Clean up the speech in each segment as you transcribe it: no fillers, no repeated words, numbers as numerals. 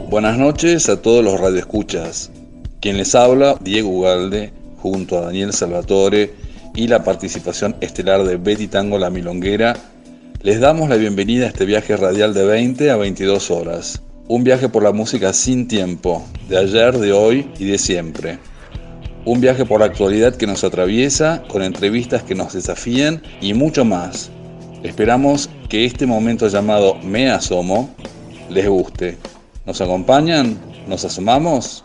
Buenas noches a todos los radioescuchas. Quien les habla, Diego Ugalde, junto a Daniel Salvatore y la participación estelar de Betty Tango La Milonguera, les damos la bienvenida a este viaje radial de 20 a 22 horas. Un viaje por la música sin tiempo, de ayer, de hoy y de siempre. Un viaje por la actualidad que nos atraviesa, con entrevistas que nos desafían y mucho más. Esperamos que este momento llamado Me Asomo les guste. ¿Nos acompañan? ¿Nos asomamos?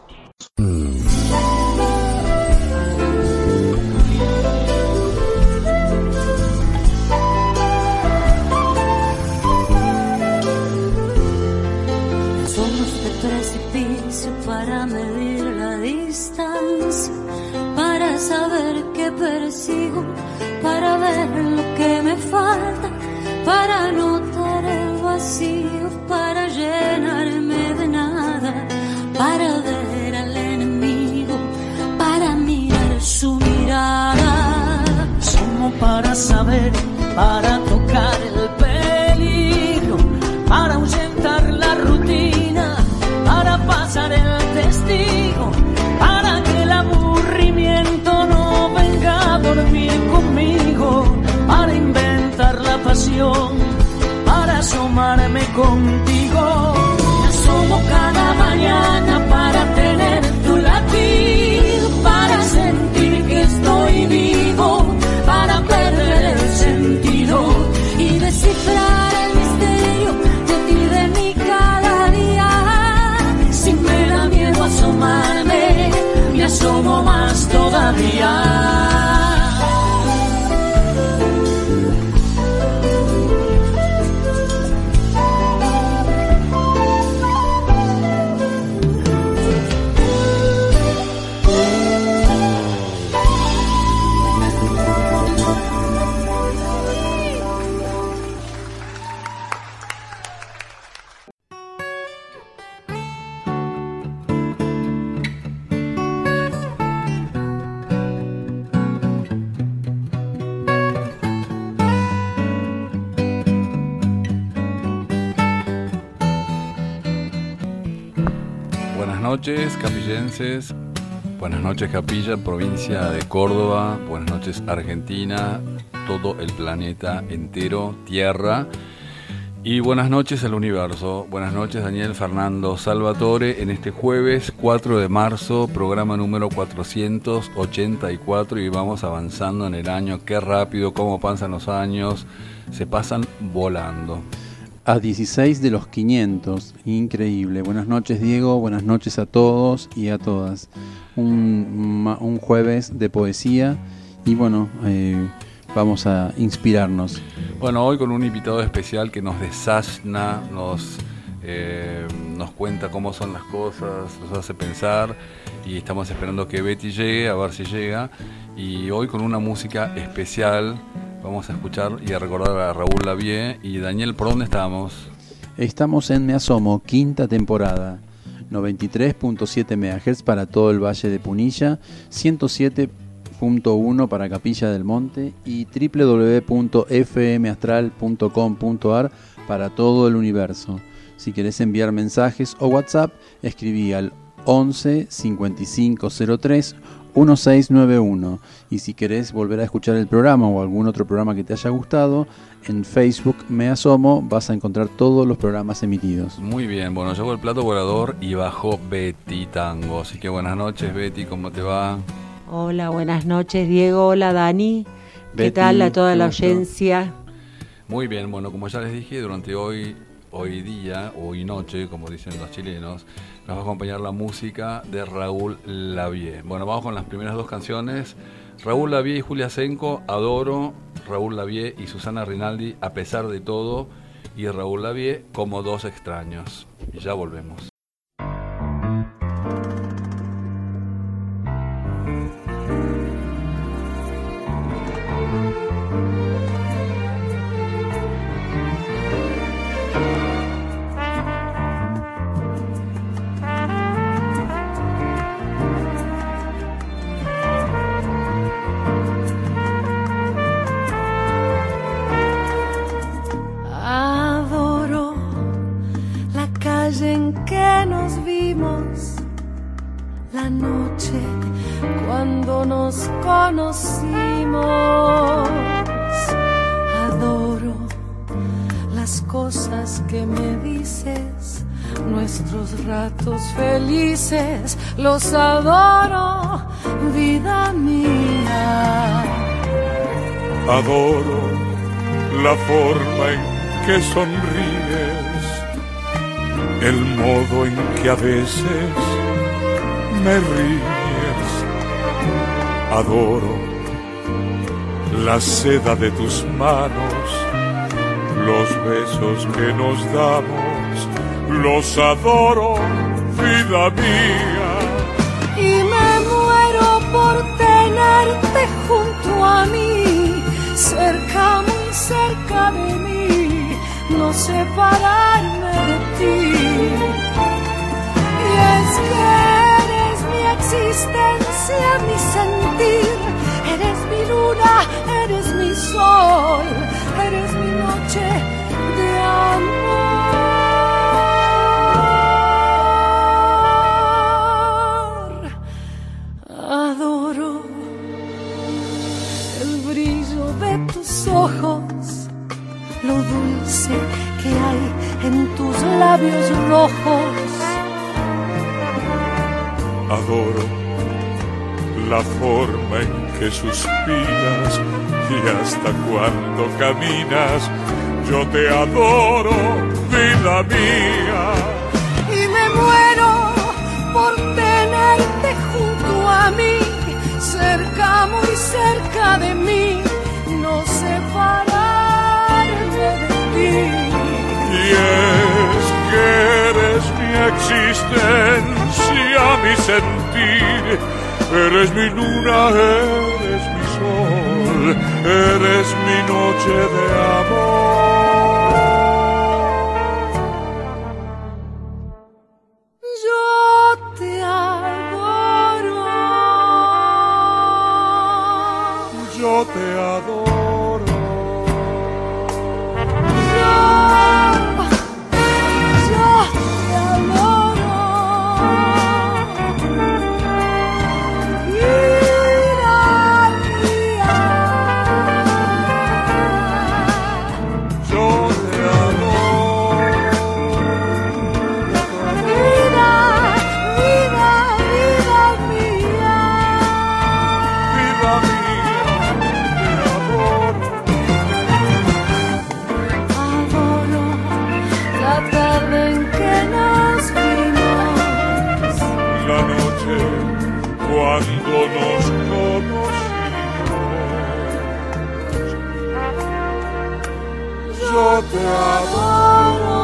Somos de precipicio para medir la distancia, para saber qué persigo, para ver lo que me falta, para notar el vacío, para llenarme de nada, para ver al enemigo, para mirar su mirada. Somos para saber, para tocar el peligro, para ahuyentar la rutina, para pasar el testigo, para que el aburrimiento no venga a dormir conmigo, para inventar la pasión, para asomarme contigo. Me asomo cada mañana para tener tu latido, para sentir que estoy vivo, para perder el sentido y descifrar el misterio de ti, de mí cada día. Si me da miedo asomarme, me asomo más todavía. Buenas noches, capillenses. Buenas noches, Capilla, provincia de Córdoba. Buenas noches, Argentina, todo el planeta entero, Tierra. Y buenas noches al universo. Buenas noches, Daniel Fernando Salvatore, en este jueves 4 de marzo, programa número 484, y vamos avanzando en el año. Qué rápido, cómo pasan los años, se pasan volando. A 16 de los 500, increíble. Buenas noches, Diego, buenas noches a todos y a todas. Un jueves de poesía y bueno, vamos a inspirarnos. Bueno, hoy con un invitado especial que nos desasna, nos cuenta cómo son las cosas, nos hace pensar, y estamos esperando que Betty llegue, a ver si llega. Y hoy con una música especial. Vamos a escuchar y a recordar a Raúl Lavie. Y Daniel, ¿por dónde estamos? Estamos en Me Asomo, quinta temporada, 93.7 MHz para todo el Valle de Punilla, 107.1 para Capilla del Monte y www.fmastral.com.ar para todo el universo. Si querés enviar mensajes o WhatsApp, escribí al 11 55 03 1691. Y si querés volver a escuchar el programa o algún otro programa que te haya gustado, en Facebook Me Asomo vas a encontrar todos los programas emitidos. Muy bien, bueno, llegó el plato volador y bajó Betty Tango. Así que buenas noches, Betty, ¿cómo te va? Hola, buenas noches, Diego. Hola, Dani. Betty, ¿qué tal a toda la audiencia? Muy bien, bueno, como ya les dije, durante hoy día, hoy noche, como dicen los chilenos, nos va a acompañar la música de Raúl Lavie. Bueno, vamos con las primeras dos canciones. Raúl Lavie y Julia Senko, Adoro, Raúl Lavie y Susana Rinaldi, A pesar de todo, y Raúl Lavie, Como dos extraños. Y ya volvemos. En que la noche cuando nos conocimos. Adoro las cosas que me dices, nuestros ratos felices, los adoro, vida mía. Adoro la forma en que sonríes, el modo en que a veces me ríes. Adoro la seda de tus manos, los besos que nos damos, los adoro, vida mía. Y me muero por tenerte junto a mí, cerca, muy cerca de mí, no separarme de ti. Y es que eres mi existencia, mi sentir, eres mi luna, eres mi sol, eres mi noche de amor. Adoro el brillo de tus ojos, lo dulce que hay en tus labios rojos. Adoro la forma en que suspiras y hasta cuando caminas. Yo te adoro, vida mía. Y me muero por tenerte junto a mí, cerca, muy cerca de mí, no separarme de ti. Y es que eres mi existencia, mi sentir, eres mi luna, eres mi sol, eres mi noche de amor. Yo te adoro. Yo te adoro. Cuando nos conocimos, yo te adoro.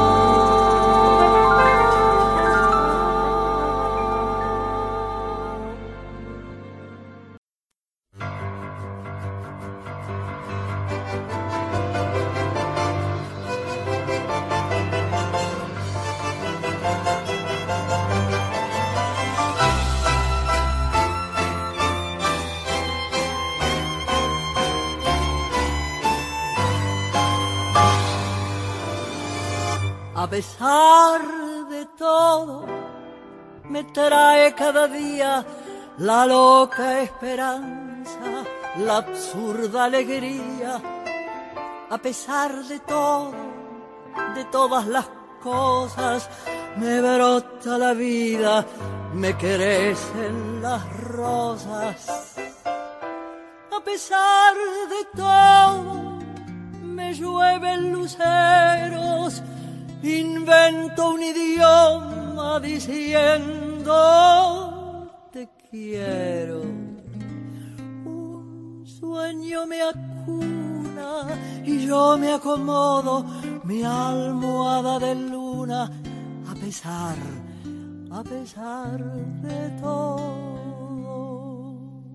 A pesar de todo, me trae cada día la loca esperanza, la absurda alegría. A pesar de todo, de todas las cosas, me brota la vida, me crecen las rosas. A pesar de todo, me llueven luceros, invento un idioma diciendo te quiero. Un sueño me acuna y yo me acomodo, mi almohada de luna, a pesar de todo.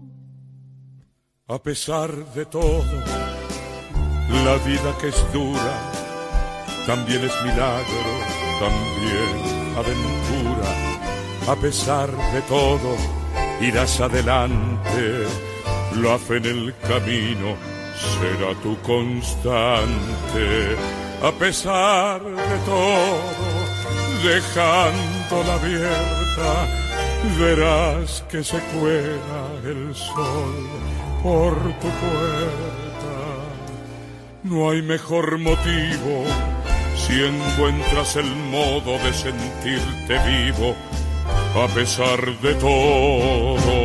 A pesar de todo, la vida que es dura también es milagro, también aventura. A pesar de todo, irás adelante, la fe en el camino será tu constante. A pesar de todo, dejándola abierta, verás que se cuela el sol por tu puerta. No hay mejor motivo si encuentras el modo de sentirte vivo a pesar de todo.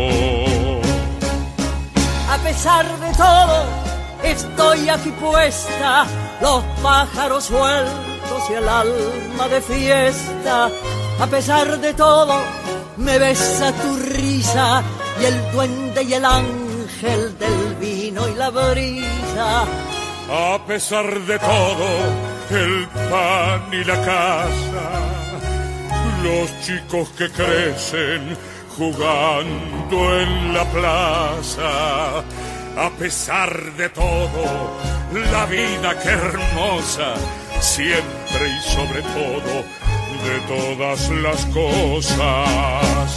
A pesar de todo, estoy aquí puesta, los pájaros sueltos y el alma de fiesta. A pesar de todo, me besa tu risa y el duende y el ángel del vino y la brisa. A pesar de todo, el pan y la casa, los chicos que crecen jugando en la plaza. A pesar de todo, la vida que hermosa, siempre y sobre todo, de todas las cosas.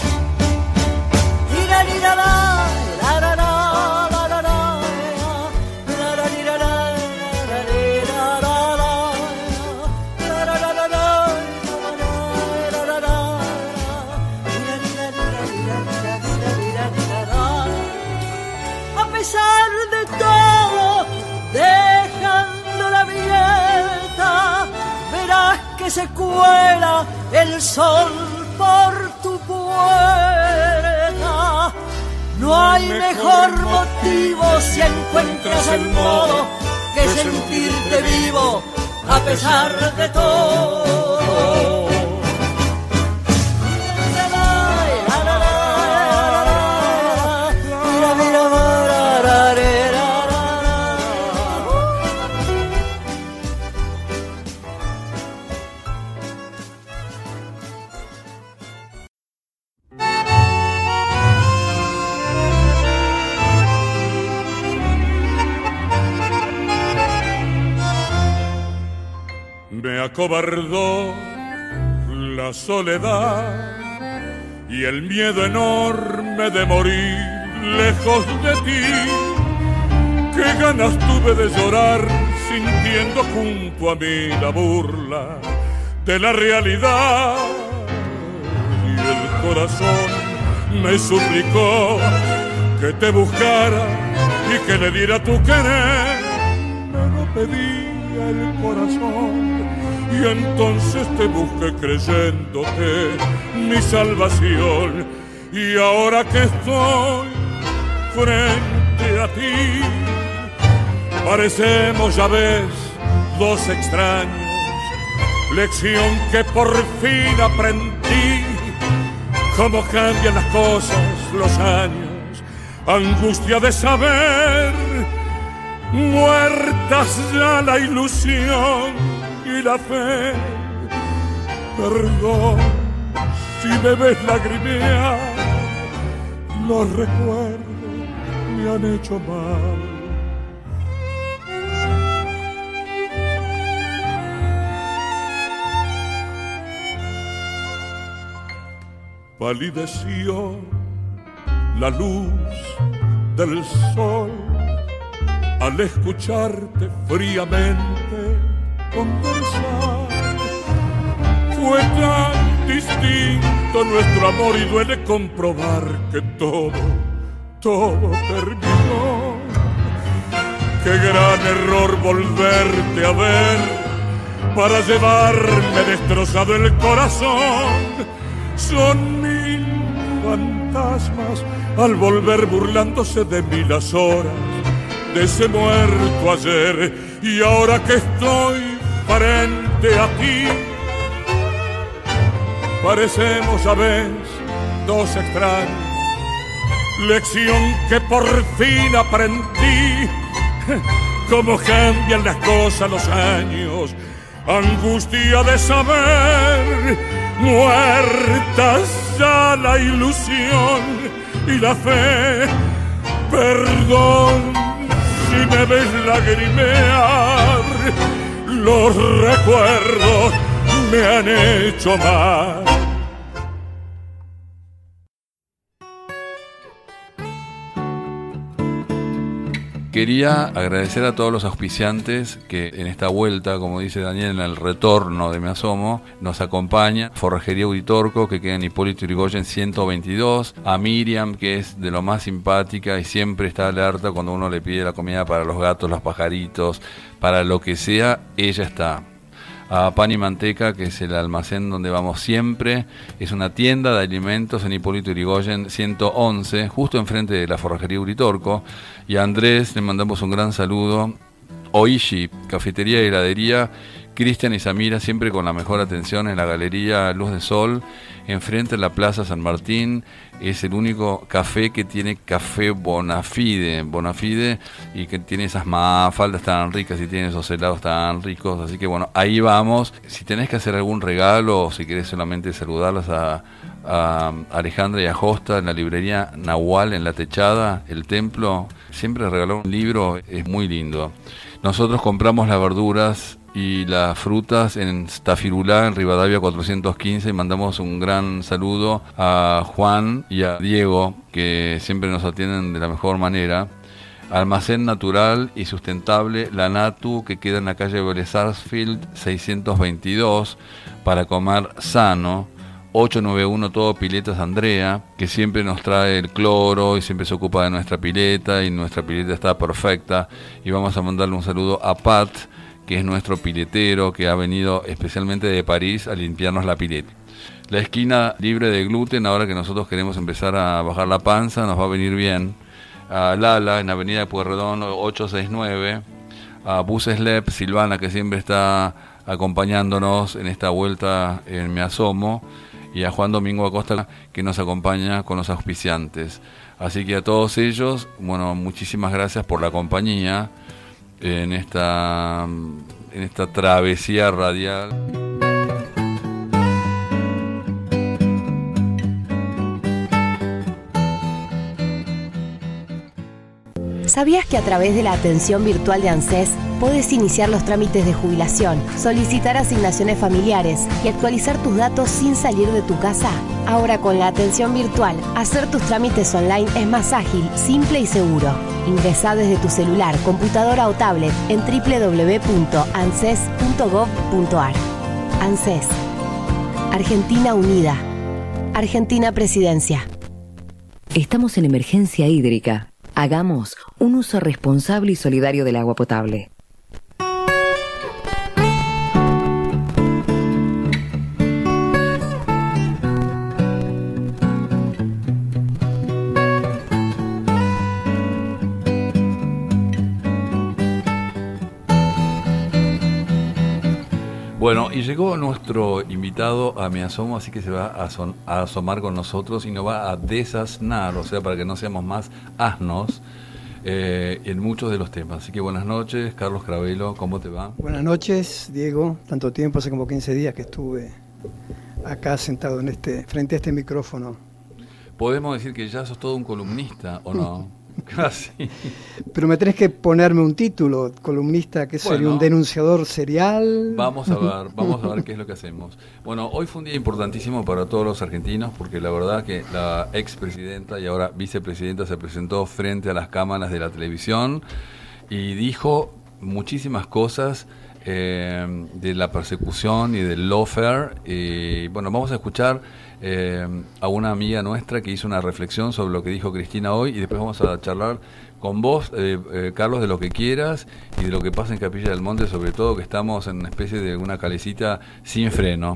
A pesar de todo, dejando la abierta, verás que se cuela el sol por tu puerta. No hay mejor motivo si encuentras el modo que sentirte vivo a pesar de todo. Me acobardó la soledad y el miedo enorme de morir lejos de ti. Qué ganas tuve de llorar sintiendo junto a mí la burla de la realidad. Y el corazón me suplicó que te buscara y que le diera tu querer. Me lo pedía el corazón y entonces te busqué creyéndote mi salvación. Y ahora que estoy frente a ti, parecemos, ya ves, dos extraños. Lección que por fin aprendí, cómo cambian las cosas, los años. Angustia de saber, muertas ya la ilusión y la fe. Perdón si me ves lagrimear, los recuerdos me han hecho mal. Palideció la luz del sol al escucharte fríamente conversar. Fue tan distinto nuestro amor y duele comprobar que todo terminó. Qué gran error volverte a ver para llevarme destrozado el corazón. Son mil fantasmas al volver burlándose de mí las horas de ese muerto ayer. Y ahora que estoy frente a ti, parecemos a veces dos extraños. Lección que por fin aprendí, cómo cambian las cosas, los años. Angustia de saber, muertas ya la ilusión y la fe. Perdón si me ves lagrimear, los recuerdos me han hecho mal. Quería agradecer a todos los auspiciantes que en esta vuelta, como dice Daniel, en el retorno de Me Asomo, nos acompañan. Forrajería Uritorco, que queda en Hipólito Yrigoyen 122. A Miriam, que es de lo más simpática y siempre está alerta cuando uno le pide la comida para los gatos, los pajaritos, para lo que sea, ella está. A Pan y Manteca, que es el almacén donde vamos siempre, es una tienda de alimentos en Hipólito Yrigoyen 111, justo enfrente de la Forrajería Uritorco. Y a Andrés le mandamos un gran saludo. Oishi, cafetería y heladería, Cristian y Samira, siempre con la mejor atención en la Galería Luz de Sol, enfrente de la Plaza San Martín. Es el único café que tiene café Bonafide, y que tiene esas mafaldas tan ricas y tiene esos helados tan ricos. Así que bueno, ahí vamos. Si tenés que hacer algún regalo o si querés solamente saludarlas a Alejandra y a Josta en la librería Nahual en La Techada, el templo, siempre regalar un libro es muy lindo. Nosotros compramos las verduras y las frutas en Stafirulá, en Rivadavia 415, y mandamos un gran saludo a Juan y a Diego, que siempre nos atienden de la mejor manera. Almacén natural y sustentable La Natu, que queda en la calle Vélez Sarsfield 622, para comer sano. 891 Todo Piletas Andrea, que siempre nos trae el cloro y siempre se ocupa de nuestra pileta, y nuestra pileta está perfecta. Y vamos a mandarle un saludo a Pat, que es nuestro piletero, que ha venido especialmente de París a limpiarnos la pileta. La esquina libre de gluten, ahora que nosotros queremos empezar a bajar la panza, nos va a venir bien. A Lala, en Avenida Pueyrredón 869. A Buseslep, Silvana, que siempre está acompañándonos en esta vuelta en Me Asomo. Y a Juan Domingo Acosta, que nos acompaña con los auspiciantes. Así que a todos ellos, bueno, muchísimas gracias por la compañía en esta travesía radial. ¿Sabías que a través de la atención virtual de ANSES podés iniciar los trámites de jubilación, solicitar asignaciones familiares y actualizar tus datos sin salir de tu casa? Ahora con la atención virtual, hacer tus trámites online es más ágil, simple y seguro. Ingresá desde tu celular, computadora o tablet en www.anses.gov.ar. ANSES. Argentina Unida. Argentina Presidencia. Estamos en emergencia hídrica. Hagamos un uso responsable y solidario del agua potable. Bueno, y llegó nuestro invitado a Me Asomo, así que se va a asomar con nosotros y nos va a desasnar, o sea, para que no seamos más asnos en muchos de los temas. Así que buenas noches, Carlos Cravelo, ¿cómo te va? Buenas noches, Diego. Tanto tiempo, hace como 15 días que estuve acá sentado frente a este micrófono. ¿Podemos decir que ya sos todo un columnista o no? Casi. Pero me tenés que ponerme un título, columnista, que sería un denunciador serial. Vamos a ver qué es lo que hacemos. Bueno, hoy fue un día importantísimo para todos los argentinos, porque la verdad que la expresidenta y ahora vicepresidenta se presentó frente a las cámaras de la televisión y dijo muchísimas cosas de la persecución y del lawfare. Y bueno, vamos a escuchar a una amiga nuestra que hizo una reflexión sobre lo que dijo Cristina hoy, y después vamos a charlar con vos, Carlos, de lo que quieras y de lo que pasa en Capilla del Monte, sobre todo que estamos en una especie de una calecita sin freno.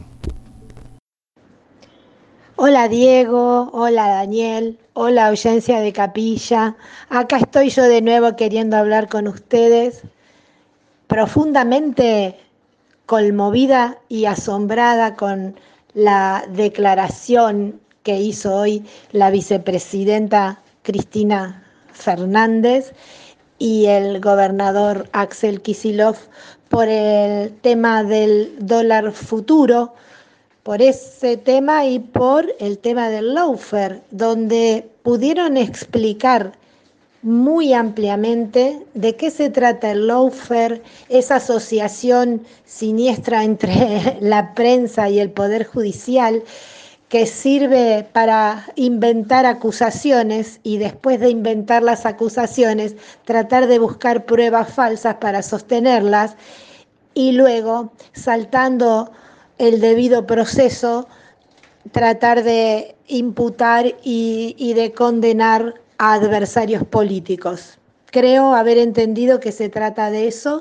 Hola Diego, hola Daniel, hola audiencia de Capilla. Acá estoy yo de nuevo queriendo hablar con ustedes, profundamente conmovida y asombrada con la declaración que hizo hoy la vicepresidenta Cristina Fernández y el gobernador Axel Kicillof por el tema del dólar futuro, por ese tema y por el tema del lawfare, donde pudieron explicar muy ampliamente de qué se trata el lawfare, esa asociación siniestra entre la prensa y el Poder Judicial, que sirve para inventar acusaciones y después de inventar las acusaciones tratar de buscar pruebas falsas para sostenerlas y luego, saltando el debido proceso, tratar de imputar y de condenar a adversarios políticos. Creo haber entendido que se trata de eso.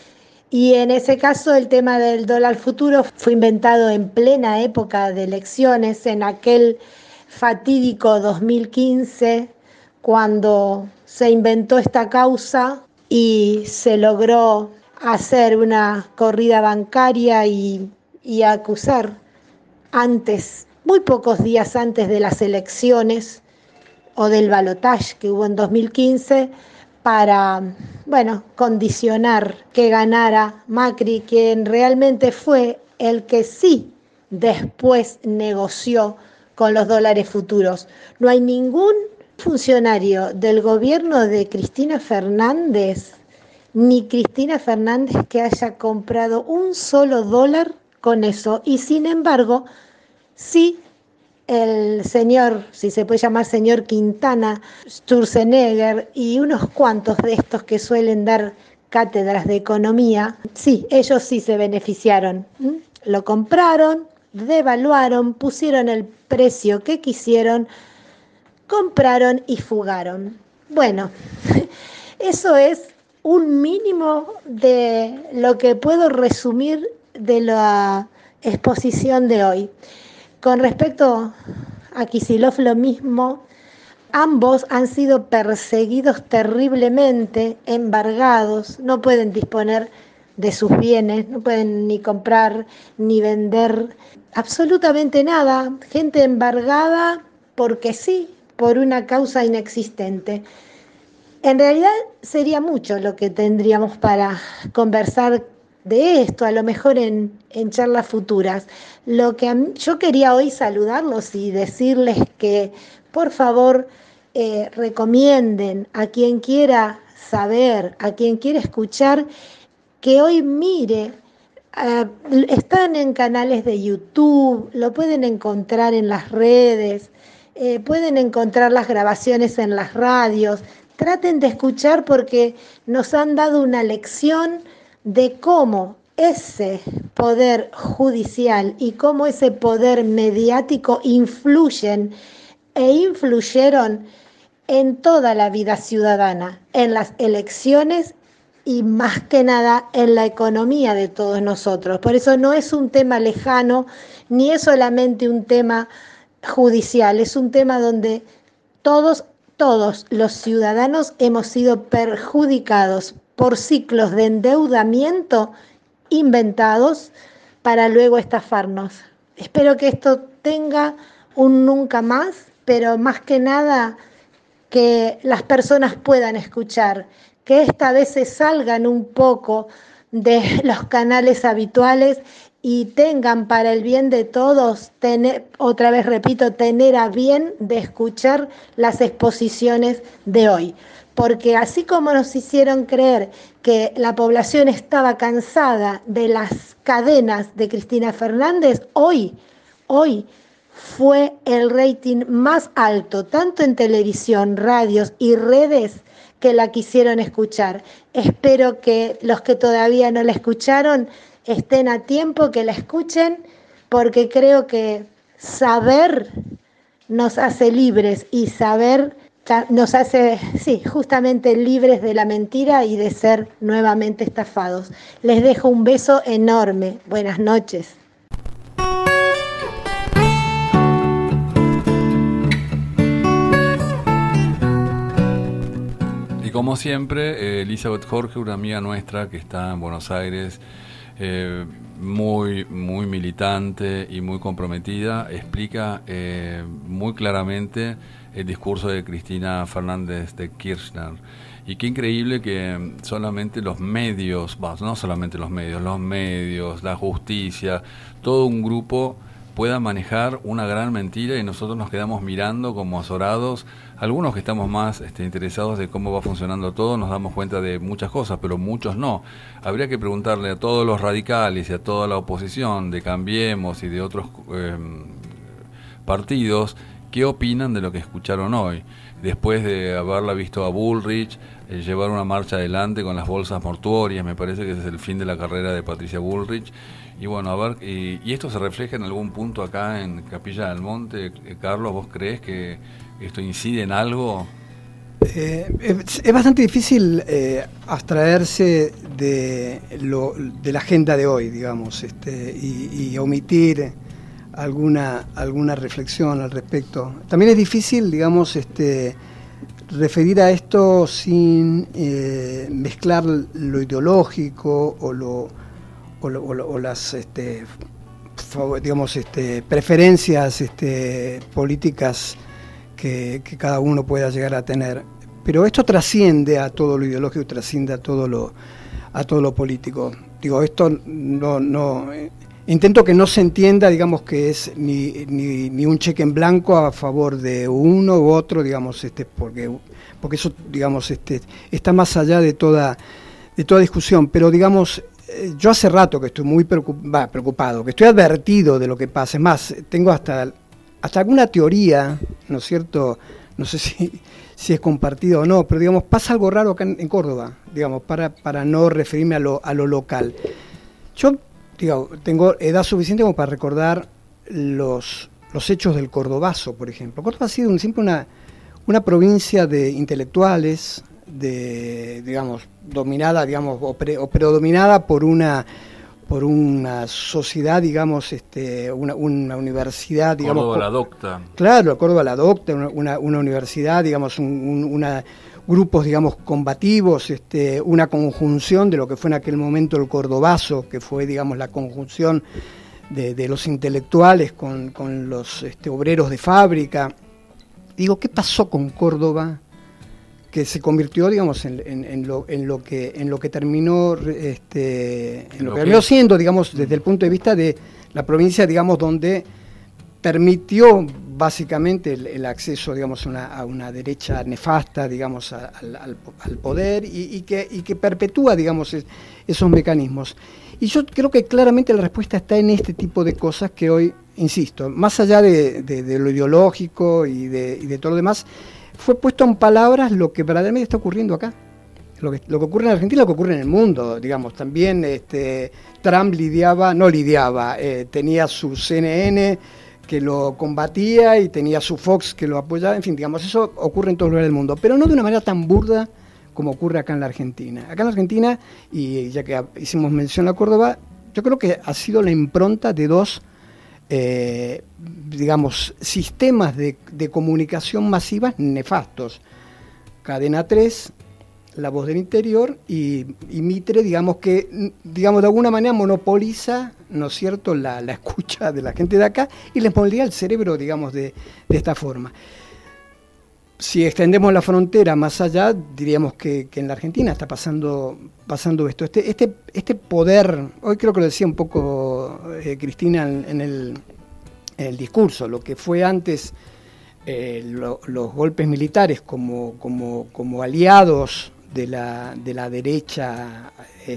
Y en ese caso el tema del dólar futuro fue inventado en plena época de elecciones, en aquel fatídico 2015, cuando se inventó esta causa y se logró hacer una corrida bancaria y acusar antes, muy pocos días antes de las elecciones o del balotaje que hubo en 2015, para, condicionar que ganara Macri, quien realmente fue el que sí después negoció con los dólares futuros. No hay ningún funcionario del gobierno de Cristina Fernández, ni Cristina Fernández que haya comprado un solo dólar con eso. Y sin embargo, sí, el señor, si se puede llamar señor Quintana, Sturzenegger y unos cuantos de estos que suelen dar cátedras de economía, sí, ellos sí se beneficiaron. Lo compraron, devaluaron, pusieron el precio que quisieron, compraron y fugaron. Bueno, eso es un mínimo de lo que puedo resumir de la exposición de hoy. Con respecto a Kicillof, lo mismo. Ambos han sido perseguidos terriblemente, embargados, no pueden disponer de sus bienes, no pueden ni comprar ni vender absolutamente nada. Gente embargada porque sí, por una causa inexistente. En realidad sería mucho lo que tendríamos para conversar de esto, a lo mejor en charlas futuras. Lo que yo quería hoy saludarlos y decirles que por favor recomienden a quien quiera saber, a quien quiera escuchar, que hoy mire. Están en canales de YouTube, lo pueden encontrar en las redes, pueden encontrar las grabaciones en las radios. Traten de escuchar porque nos han dado una lección de cómo ese poder judicial y cómo ese poder mediático influyen e influyeron en toda la vida ciudadana, en las elecciones y más que nada en la economía de todos nosotros. Por eso no es un tema lejano, ni es solamente un tema judicial, es un tema donde todos los ciudadanos hemos sido perjudicados por ciclos de endeudamiento inventados para luego estafarnos. Espero que esto tenga un nunca más, pero más que nada que las personas puedan escuchar, que esta vez se salgan un poco de los canales habituales y tengan para el bien de todos, otra vez repito, tener a bien de escuchar las exposiciones de hoy. Porque así como nos hicieron creer que la población estaba cansada de las cadenas de Cristina Fernández, hoy fue el rating más alto, tanto en televisión, radios y redes, que la quisieron escuchar. Espero que los que todavía no la escucharon estén a tiempo, que la escuchen, porque creo que saber nos hace libres y saber nos hace, sí, justamente libres de la mentira y de ser nuevamente estafados. Les dejo un beso enorme. Buenas noches. Y como siempre, Elizabeth Jorge, una amiga nuestra que está en Buenos Aires, muy militante y muy comprometida, explica muy claramente el discurso de Cristina Fernández de Kirchner. Y qué increíble que solamente los medios, no solamente los medios, la justicia, todo un grupo pueda manejar una gran mentira y nosotros nos quedamos mirando como azorados. Algunos que estamos más interesados de cómo va funcionando todo nos damos cuenta de muchas cosas, pero muchos no. Habría que preguntarle a todos los radicales y a toda la oposición de Cambiemos y de otros partidos, ¿qué opinan de lo que escucharon hoy? Después de haberla visto a Bullrich llevar una marcha adelante con las bolsas mortuorias, me parece que ese es el fin de la carrera de Patricia Bullrich. Y bueno, a ver, y esto se refleja en algún punto acá en Capilla del Monte. Carlos, ¿vos crees que esto incide en algo? Es bastante difícil abstraerse de la agenda de hoy, digamos, y omitir alguna reflexión al respecto. También es difícil, digamos, referir a esto sin mezclar lo ideológico o las digamos preferencias políticas que cada uno pueda llegar a tener. Pero esto trasciende a todo lo ideológico, trasciende a todo lo político. Digo, esto no intento que no se entienda, digamos, que es ni un cheque en blanco a favor de uno u otro, digamos, porque eso, digamos, está más allá de toda discusión. Pero, digamos, yo hace rato que estoy muy preocupado, que estoy advertido de lo que pasa. Es más, tengo hasta alguna teoría, ¿no es cierto? No sé si es compartido o no, pero, digamos, pasa algo raro acá en Córdoba, digamos, para no referirme a lo local. Yo, digo, tengo edad suficiente como para recordar los hechos del Cordobazo, por ejemplo. Córdoba ha sido siempre una provincia de intelectuales, digamos, dominada, digamos, o predominada por una sociedad, digamos, una universidad, digamos. Córdoba la Docta. Claro, Córdoba la Docta, una universidad, digamos, grupos, digamos, combativos, una conjunción de lo que fue en aquel momento el Cordobazo, que fue, digamos, la conjunción de los intelectuales con los obreros de fábrica. Digo, ¿qué pasó con Córdoba? Que se convirtió, digamos, en lo que terminó siendo, digamos, desde el punto de vista de la provincia, digamos, donde permitió básicamente el acceso, digamos, a una derecha nefasta, digamos, al poder y que perpetúa, digamos, esos mecanismos. Y yo creo que claramente la respuesta está en este tipo de cosas que hoy, insisto, más allá de lo ideológico y de todo lo demás, fue puesto en palabras lo que verdaderamente está ocurriendo acá. Lo que ocurre en Argentina, lo que ocurre en el mundo, digamos. También Trump tenía su CNN que lo combatía y tenía su Fox que lo apoyaba, en fin, digamos, eso ocurre en todos los lugares del mundo, pero no de una manera tan burda como ocurre acá en la Argentina. Acá en la Argentina, y ya que hicimos mención a Córdoba, yo creo que ha sido la impronta de dos digamos, sistemas de comunicación masivas nefastos. Cadena 3, La Voz del Interior, y Mitre, digamos, que de alguna manera monopoliza, ¿no es cierto?, la escucha de la gente de acá y les moldea el cerebro, digamos, de esta forma. Si extendemos la frontera más allá, diríamos que en la Argentina está pasando esto. Este poder, hoy creo que lo decía un poco Cristina en el discurso, lo que fue antes los golpes militares como aliados de la derecha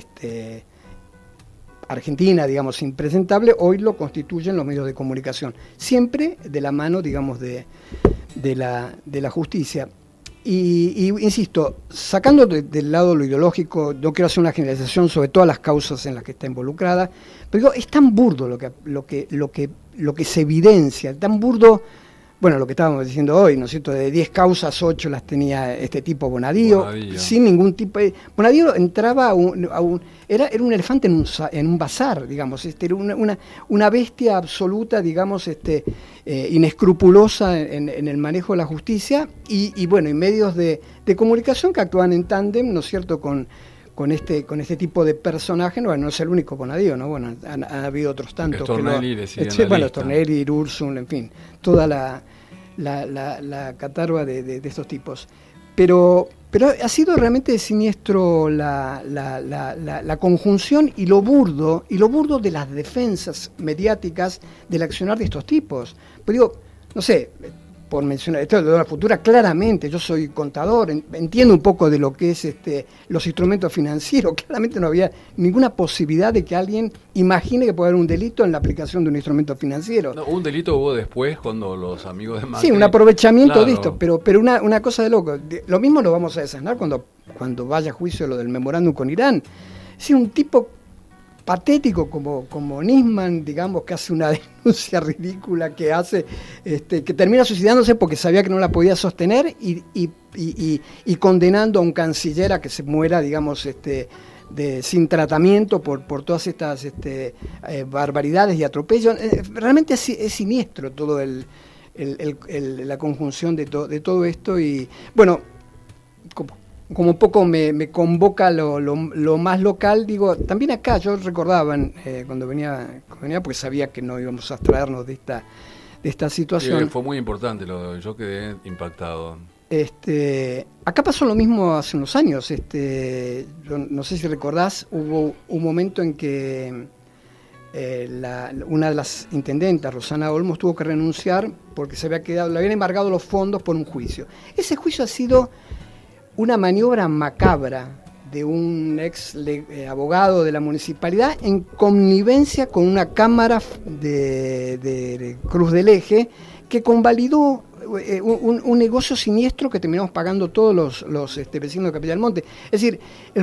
argentina, digamos, impresentable, hoy lo constituyen los medios de comunicación, siempre de la mano, digamos, de la justicia. Y insisto, sacando del lado lo ideológico, no quiero hacer una generalización sobre todas las causas en las que está involucrada, pero digo, es tan burdo lo que se evidencia, tan burdo, bueno, lo que estábamos diciendo hoy, ¿no es cierto? De 10 causas, 8 las tenía este tipo Bonadío. Sin ningún tipo de... Bonadío entraba era un elefante en un bazar, digamos, era una bestia absoluta, digamos, inescrupulosa en el manejo de la justicia y bueno, y medios de comunicación que actúan en tándem, ¿no es cierto?, con este tipo de personajes. No es el único Bonadío, ¿no? Bueno, han habido otros tantos. Stornelli, Irursun, en fin, toda la catarba de estos tipos. Pero ha sido realmente siniestro la conjunción y lo burdo de las defensas mediáticas del accionar de estos tipos. Pero digo, no sé, por mencionar, esto de la deuda futura, claramente, yo soy contador, entiendo un poco de lo que es los instrumentos financieros, claramente no había ninguna posibilidad de que alguien imagine que puede haber un delito en la aplicación de un instrumento financiero. No, un delito hubo después cuando los amigos de Macri... Sí, un aprovechamiento claro. de esto, pero una cosa de loco. Lo mismo lo vamos a desasnar cuando vaya a juicio lo del memorándum con Irán. Sí, un tipo patético como Nisman, digamos, que hace una denuncia ridícula, que hace que termina suicidándose porque sabía que no la podía sostener y condenando a un canciller a que se muera, digamos, sin tratamiento por todas estas barbaridades y atropellos. Realmente es siniestro todo la conjunción de todo esto. Y bueno, como un poco me convoca lo más local, digo, también acá yo recordaba cuando venía, porque sabía que no íbamos a abstraernos de esta situación. Sí, fue muy importante, yo quedé impactado. Acá pasó lo mismo hace unos años. Yo no sé si recordás, hubo un momento en que una de las intendentas, Rosana Olmos, tuvo que renunciar porque le habían embargado los fondos por un juicio. Ese juicio ha sido una maniobra macabra de un ex abogado de la municipalidad en connivencia con una cámara de Cruz del Eje que convalidó un negocio siniestro que terminamos pagando todos los vecinos de Capilla del Monte. Es decir, el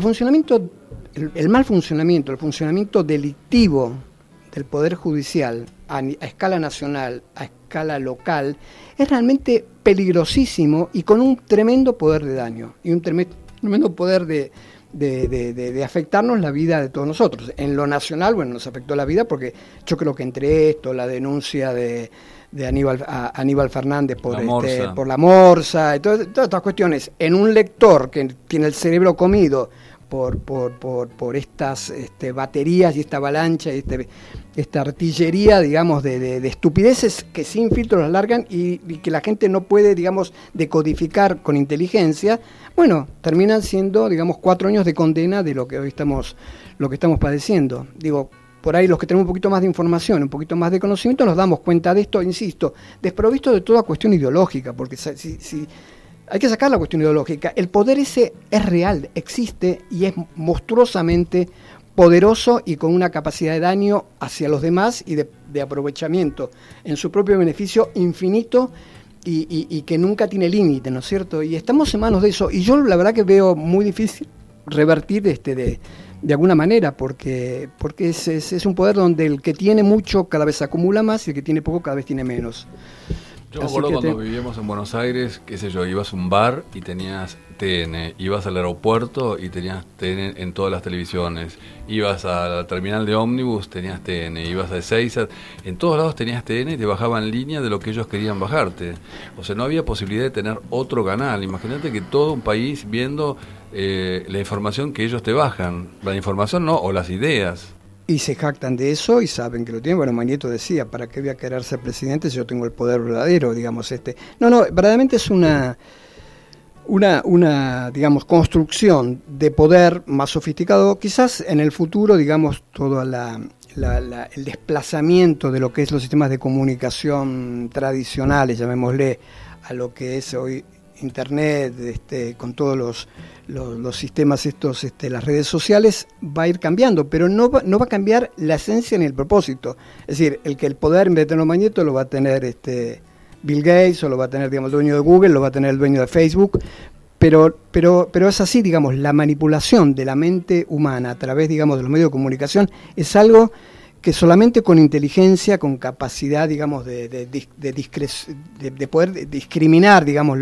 mal funcionamiento, el funcionamiento delictivo del Poder Judicial a escala nacional, a escala local, es realmente peligrosísimo y con un tremendo poder de daño y un tremendo poder de afectarnos la vida de todos nosotros. En lo nacional, bueno, nos afectó la vida porque yo creo que entre esto, la denuncia de Aníbal Fernández por la Morsa, y todas estas cuestiones, en un lector que tiene el cerebro comido por estas baterías y esta avalancha y esta artillería, digamos, de estupideces que sin filtro las largan y que la gente no puede, digamos, decodificar con inteligencia, bueno, terminan siendo, digamos, 4 años de condena de lo que hoy estamos padeciendo. Digo, por ahí los que tenemos un poquito más de información, un poquito más de conocimiento, nos damos cuenta de esto, insisto, desprovisto de toda cuestión ideológica, porque si hay que sacar la cuestión ideológica. El poder ese es real, existe y es monstruosamente poderoso y con una capacidad de daño hacia los demás y de aprovechamiento en su propio beneficio infinito y que nunca tiene límite, ¿no es cierto? Y estamos en manos de eso. Y yo la verdad que veo muy difícil revertir de alguna manera, porque es un poder donde el que tiene mucho cada vez acumula más y el que tiene poco cada vez tiene menos. Yo me acuerdo cuando vivíamos en Buenos Aires, qué sé yo, ibas a un bar y tenías TN, ibas al aeropuerto y tenías TN en todas las televisiones, ibas a la terminal de ómnibus, tenías TN, ibas a Ezeiza, en todos lados tenías TN y te bajaban línea de lo que ellos querían bajarte. O sea, no había posibilidad de tener otro canal. Imagínate que todo un país viendo la información que ellos te bajan, la información no, o las ideas. Y se jactan de eso y saben que lo tienen. Bueno, Mañeto decía, ¿para qué voy a querer ser presidente si yo tengo el poder verdadero? Digamos, No, verdaderamente es una digamos, construcción de poder más sofisticado. Quizás en el futuro, digamos, todo el desplazamiento de lo que es los sistemas de comunicación tradicionales, llamémosle, a lo que es hoy Internet, con todos los sistemas estos, las redes sociales, va a ir cambiando, pero no va a cambiar la esencia ni el propósito. Es decir, el poder en vez de tenerlo Mañeto lo va a tener Bill Gates, o lo va a tener, digamos, el dueño de Google, lo va a tener el dueño de Facebook, pero es así, digamos, la manipulación de la mente humana a través, digamos, de los medios de comunicación es algo que solamente con inteligencia, con capacidad, digamos, de poder discriminar, digamos,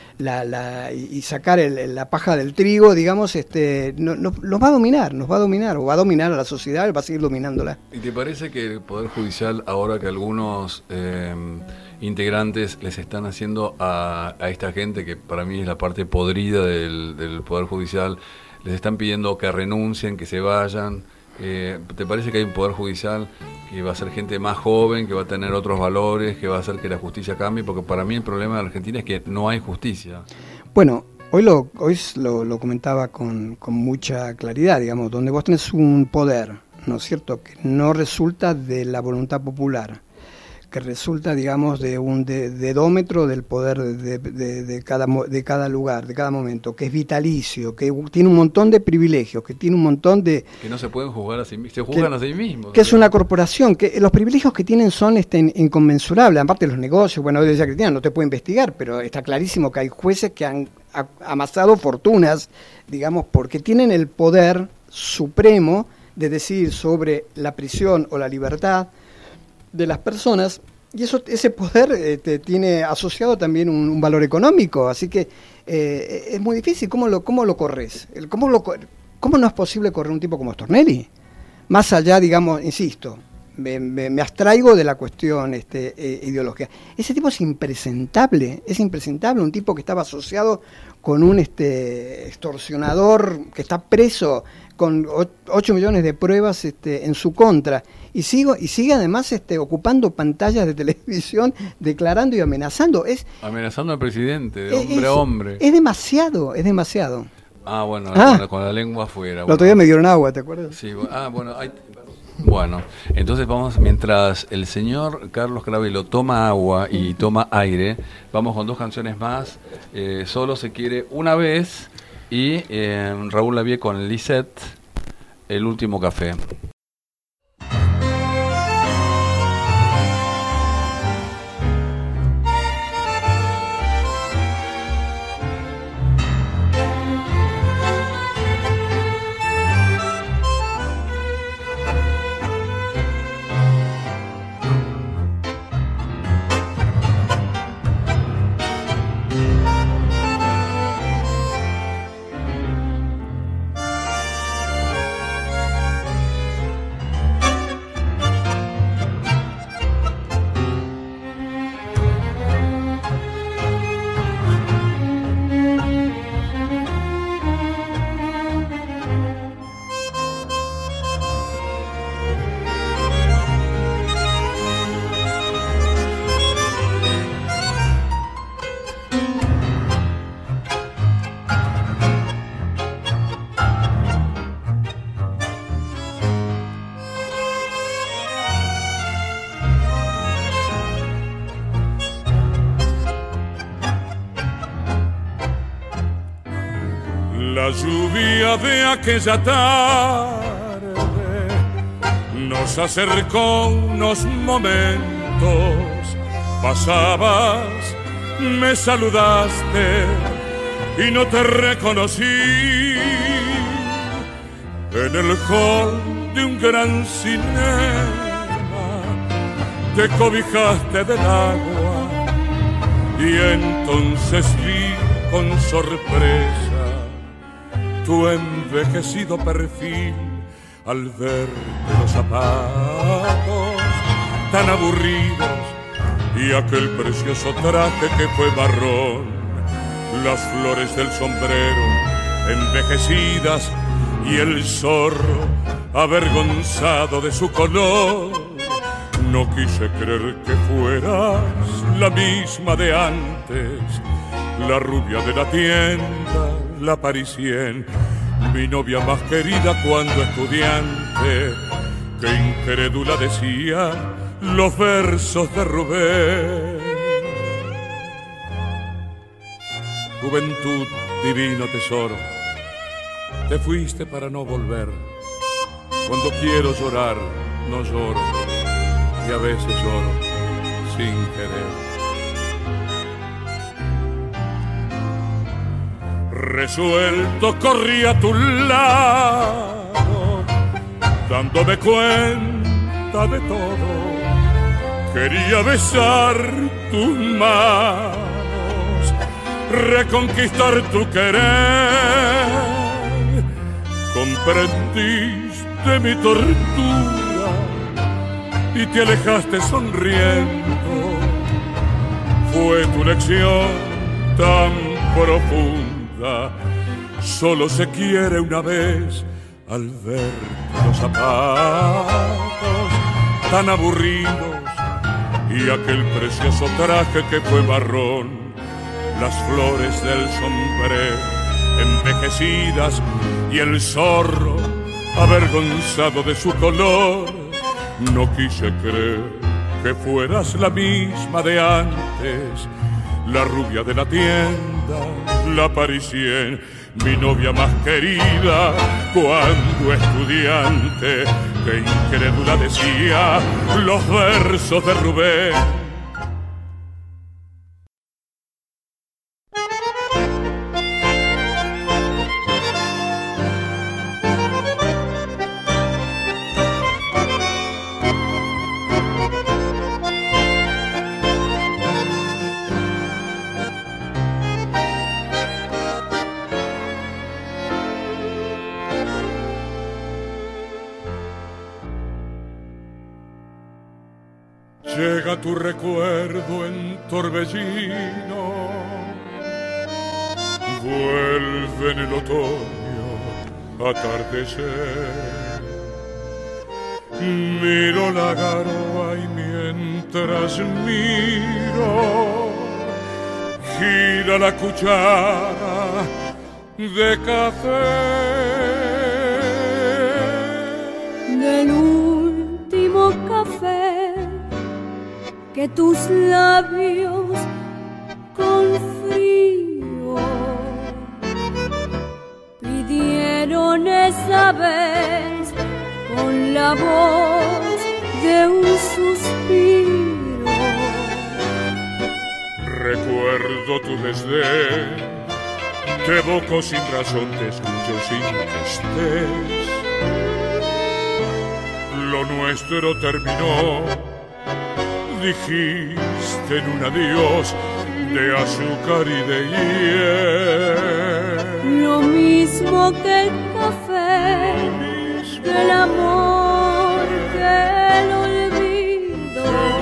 y sacar la paja del trigo, digamos, nos va a dominar, o va a dominar a la sociedad, va a seguir dominándola. ¿Y te parece que el Poder Judicial, ahora que algunos integrantes les están haciendo a esta gente, que para mí es la parte podrida del Poder Judicial, les están pidiendo que renuncien, que se vayan? ¿Te parece que hay un Poder Judicial que va a ser gente más joven, que va a tener otros valores, que va a hacer que la justicia cambie? Porque para mí el problema de Argentina es que no hay justicia. Bueno, hoy lo comentaba con mucha claridad, digamos, donde vos tenés un poder, ¿no es cierto?, que no resulta de la voluntad popular, que resulta, digamos, de un dedómetro del poder de cada lugar, de cada momento, que es vitalicio, que tiene un montón de privilegios, que tiene un montón de... Que no se pueden juzgar a sí mismos, se juzgan a sí mismos. Que es una corporación, que los privilegios que tienen son inconmensurables, aparte de los negocios. Bueno, hoy decía Cristina, no te puede investigar, pero está clarísimo que hay jueces que han amasado fortunas, digamos, porque tienen el poder supremo de decidir sobre la prisión o la libertad de las personas, y ese poder tiene asociado también un valor económico, así que es muy difícil. ¿Cómo lo corres? ¿Cómo no es posible correr un tipo como Stornelli? Más allá, digamos, insisto, me abstraigo de la cuestión ideológica. Ese tipo es impresentable, un tipo que estaba asociado con un extorsionador que está preso con 8 millones de pruebas en su contra, y sigue además ocupando pantallas de televisión, declarando y amenazando. Amenazando al presidente, de hombre a hombre. Es demasiado. Ah, bueno, con la lengua afuera. El otro día me dieron agua, ¿te acuerdas? Sí, bueno, entonces vamos, mientras el señor Carlos Cravelo toma agua y toma aire, vamos con 2 canciones más. Solo se quiere una vez, y Raúl Lavie con Lisette, El último café. La lluvia de aquella tarde nos acercó unos momentos. Pasabas, me saludaste y no te reconocí. En el hall de un gran cinema te cobijaste del agua y entonces vi con sorpresa tu envejecido perfil al ver los zapatos tan aburridos y aquel precioso traje que fue marrón, las flores del sombrero envejecidas y el zorro avergonzado de su color. No quise creer que fueras la misma de antes, la rubia de la tienda, la parisien, mi novia más querida cuando estudiante, que incrédula decía los versos de Rubén. Juventud, divino tesoro, te fuiste para no volver. Cuando quiero llorar, no lloro, y a veces lloro sin querer. Resuelto corrí a tu lado, dándome cuenta de todo. Quería besar tus manos, reconquistar tu querer. Comprendiste mi tortura y te alejaste sonriendo. Fue tu lección tan profunda. Solo se quiere una vez al ver los zapatos tan aburridos y aquel precioso traje que fue marrón, las flores del sombrero envejecidas y el zorro avergonzado de su color. No quise creer que fueras la misma de antes, la rubia de la tienda, la parisien, mi novia más querida cuando estudiante, que incrédula decía los versos de Rubén. Llega tu recuerdo en torbellino, vuelve en el otoño atardecer. Miro la garoa y mientras miro, gira la cuchara de café. Del último café que tus labios con frío pidieron esa vez con la voz de un suspiro. Recuerdo tu desdén, te evoco sin razón, te escucho sin que estés. Lo nuestro terminó, dijiste en un adiós de azúcar y de hiel. Lo mismo que el café, que el amor, que el olvido,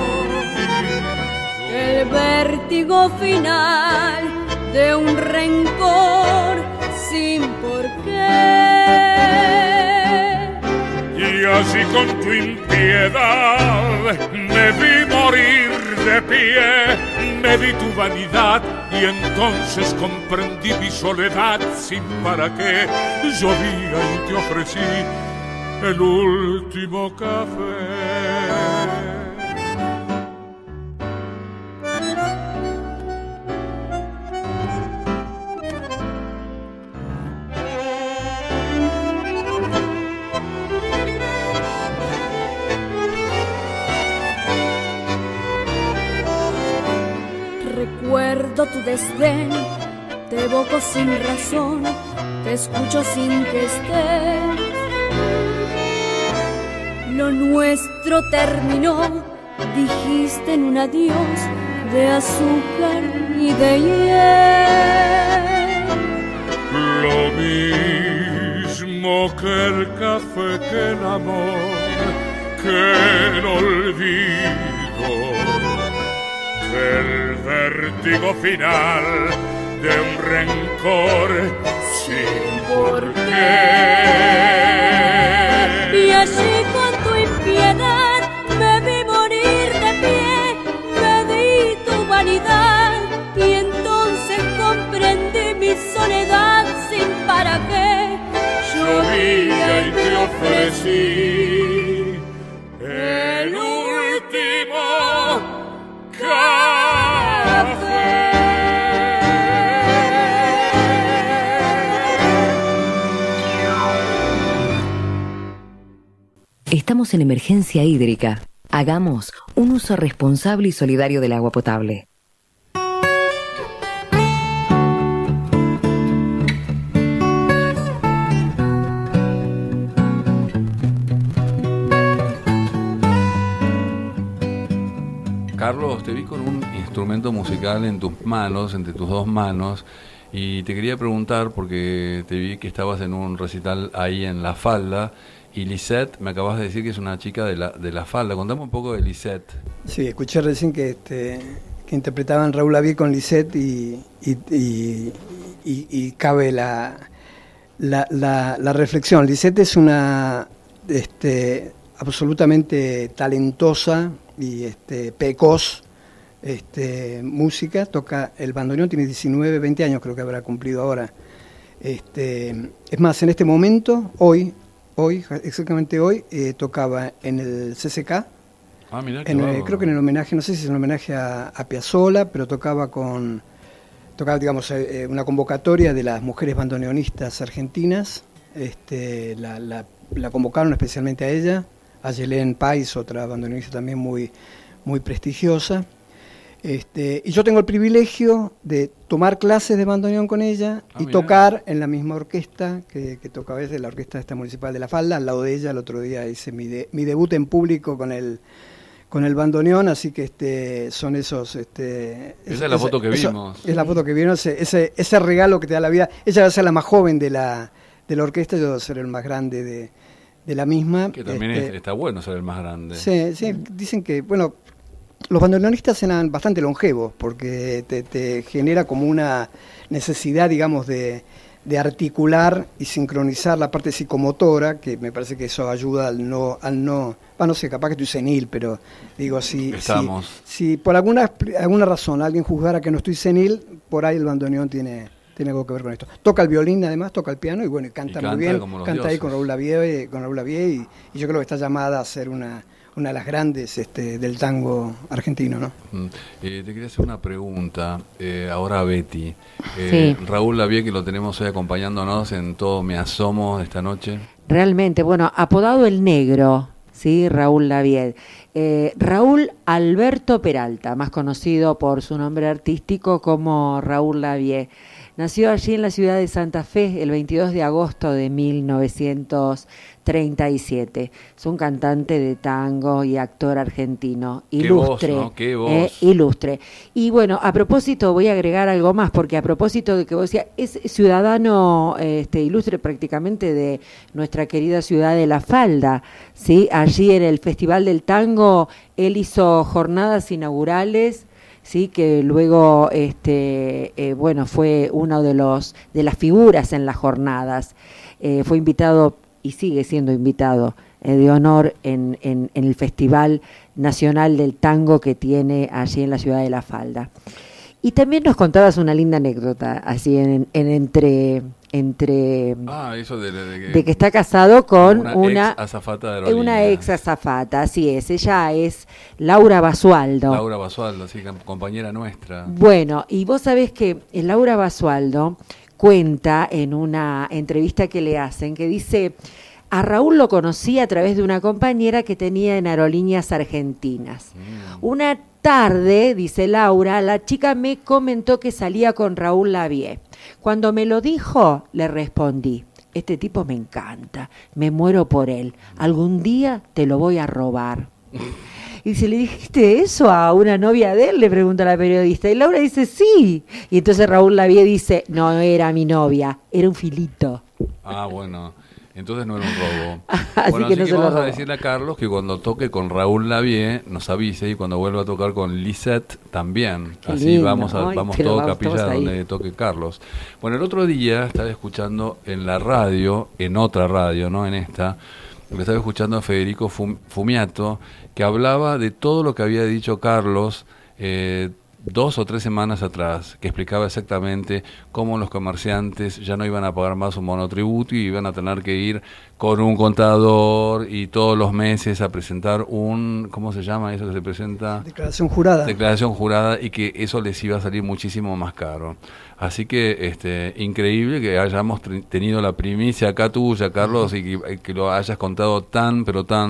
que el vértigo final de un rencor sin por qué. Y así con tu impiedad me vi morir de pie, me di tu vanidad y entonces comprendí mi soledad sin para qué. Llovía y te ofrecí el último café. Recuerdo tu desdén, te evoco sin razón, te escucho sin que estés. Lo nuestro terminó, dijiste en un adiós de azúcar y de hiel. Lo mismo que el café, que el amor, que el olvido, el vértigo final de un rencor sin por qué. Y así con tu impiedad me vi morir de pie, me di tu vanidad y entonces comprendí mi soledad sin para qué. Llovía y te ofrecí el último café. Estamos en emergencia hídrica. Hagamos un uso responsable y solidario del agua potable. Carlos, te vi con un instrumento musical en tus manos, entre tus dos manos, y te quería preguntar, porque te vi que estabas en un recital ahí en La Falda, y Lisette, me acabas de decir que es una chica de la Falda. Contame un poco de Lisette. Sí, escuché recién que interpretaban Raúl Lavie con Lisette y cabe la reflexión. Lisette es una absolutamente talentosa y precoz música, toca el bandoneón, tiene 19, 20 años creo que habrá cumplido ahora. Es más, en este momento, hoy, exactamente hoy, tocaba en el CCK Mirá, creo que en el homenaje, no sé si es un homenaje a Piazzolla, pero tocaba digamos, una convocatoria de las mujeres bandoneonistas argentinas. La convocaron especialmente a ella, a Yelén Pais, otra bandoneonista también muy, muy prestigiosa. Y yo tengo el privilegio de tomar clases de bandoneón con ella y tocar en la misma orquesta que tocaba ella, la orquesta municipal de La Falda. Al lado de ella, el otro día hice mi debut en público con el bandoneón, así que son esos... Esa es la foto que vimos. Es la foto que vimos, ese regalo que te da la vida. Ella va a ser la más joven de la orquesta, yo voy a ser el más grande de la misma. Que también está bueno ser el más grande. Sí, dicen que, bueno, los bandoneonistas eran bastante longevos, porque te genera como una necesidad, digamos, de articular y sincronizar la parte psicomotora, que me parece que eso ayuda al no sé, capaz que estoy senil, pero digo, si por alguna razón alguien juzgara que no estoy senil, por ahí el bandoneón tiene algo que ver con esto. Toca el violín, además, toca el piano y bueno, canta muy bien, canta ahí con Raúl Lavie, y yo creo que está llamada a ser una de las grandes del tango argentino, ¿no? Te quería hacer una pregunta, ahora a Betty. Sí. Raúl Lavie, que lo tenemos hoy acompañándonos en Todo Me Asomo esta noche. Realmente, bueno, apodado el Negro, ¿sí? Raúl Lavie. Raúl Alberto Peralta, más conocido por su nombre artístico como Raúl Lavie. Nació allí en la ciudad de Santa Fe el 22 de agosto de 1937. Es un cantante de tango y actor argentino, ilustre. Qué voz, ¿no? Qué voz. Ilustre. Y bueno, a propósito, voy a agregar algo más, porque a propósito de que vos decías, es ciudadano ilustre prácticamente de nuestra querida ciudad de La Falda, ¿sí? Allí en el Festival del Tango, él hizo jornadas inaugurales, sí, que luego fue uno de las figuras en las jornadas. Fue invitado y sigue siendo invitado de honor en el Festival Nacional del Tango que tiene allí en la ciudad de La Falda. Y también nos contabas una linda anécdota, así entre eso de que está casado con una ex azafata de aerolínea. Una ex azafata, así es. Ella es Laura Basualdo. Laura Basualdo, sí, compañera nuestra. Bueno, y vos sabés que Laura Basualdo cuenta en una entrevista que le hacen, que dice: a Raúl lo conocí a través de una compañera que tenía en Aerolíneas Argentinas. Una tarde, dice Laura, la chica me comentó que salía con Raúl Lavie. Cuando me lo dijo, le respondí: este tipo me encanta, me muero por él, algún día te lo voy a robar. Y dice: ¿le dijiste eso a una novia de él?, le pregunta la periodista. Y Laura dice: sí. Y entonces Raúl Lavie dice: no era mi novia, era un filito. Bueno, entonces no era un robo. Así que vamos a decirle a Carlos que cuando toque con Raúl Lavie nos avise, y cuando vuelva a tocar con Lisette también. Qué así lindo. vamos todo capilla todos donde toque Carlos. Bueno, el otro día estaba escuchando en la radio, en otra radio, no en esta, lo estaba escuchando a Federico Fumiato, que hablaba de todo lo que había dicho Carlos 2 o 3 semanas atrás, que explicaba exactamente cómo los comerciantes ya no iban a pagar más un monotributo y iban a tener que ir con un contador y todos los meses a presentar ¿cómo se llama eso que se presenta? Declaración jurada. Declaración jurada, y que eso les iba a salir muchísimo más caro. Así que increíble que hayamos tenido la primicia acá tuya, Carlos, y que lo hayas contado tan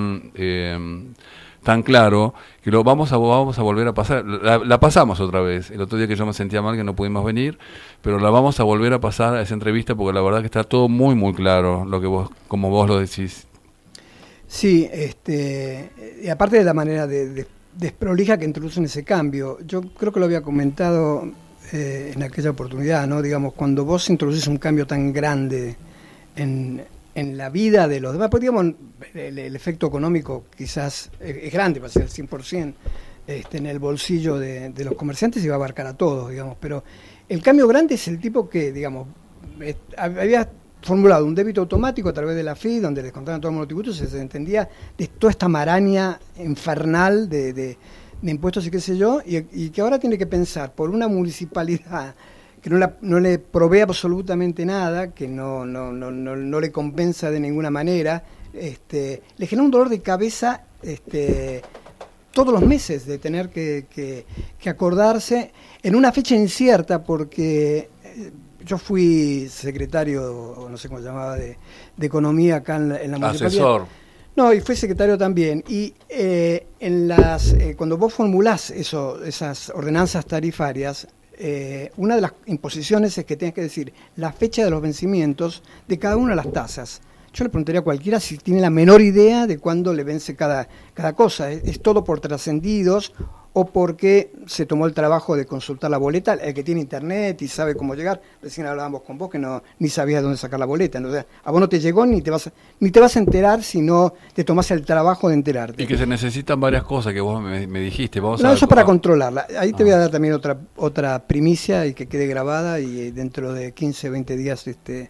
claro, que lo vamos a volver a pasar. La pasamos otra vez, el otro día que yo me sentía mal que no pudimos venir, pero la vamos a volver a pasar a esa entrevista, porque la verdad que está todo muy muy claro, como vos lo decís. Sí, y aparte de la manera desprolija que introducen ese cambio, yo creo que lo había comentado en aquella oportunidad, ¿no? Digamos, cuando vos introducís un cambio tan grande en la vida de los demás, pues digamos, el efecto económico quizás es grande, va a ser el 100% en el bolsillo de los comerciantes y va a abarcar a todos, digamos, pero el cambio grande es el tipo que, digamos, había formulado un débito automático a través de la FI, donde les contaban todos los monotributos, se entendía de toda esta maraña infernal de impuestos y qué sé yo, y que ahora tiene que pensar por una municipalidad que no le provee absolutamente nada, que no le compensa de ninguna manera, le genera un dolor de cabeza que todos los meses de tener que acordarse en una fecha incierta, porque yo fui secretario, no sé cómo se llamaba, de Economía acá en la municipalidad. Asesor. No, y fui secretario también. Y cuando vos formulás esas ordenanzas tarifarias, una de las imposiciones es que tenés que decir la fecha de los vencimientos de cada una de las tasas. Yo le preguntaría a cualquiera si tiene la menor idea de cuándo le vence cada cosa. Es todo por trascendidos o porque se tomó el trabajo de consultar la boleta, el que tiene internet y sabe cómo llegar. Recién hablábamos con vos que ni sabías dónde sacar la boleta. Entonces, a vos no te llegó ni te vas a enterar si no te tomás el trabajo de enterarte. Y que se necesitan varias cosas que vos me dijiste. Eso es para controlarla. Ahí te voy a dar también otra primicia y que quede grabada, y dentro de 15, 20 días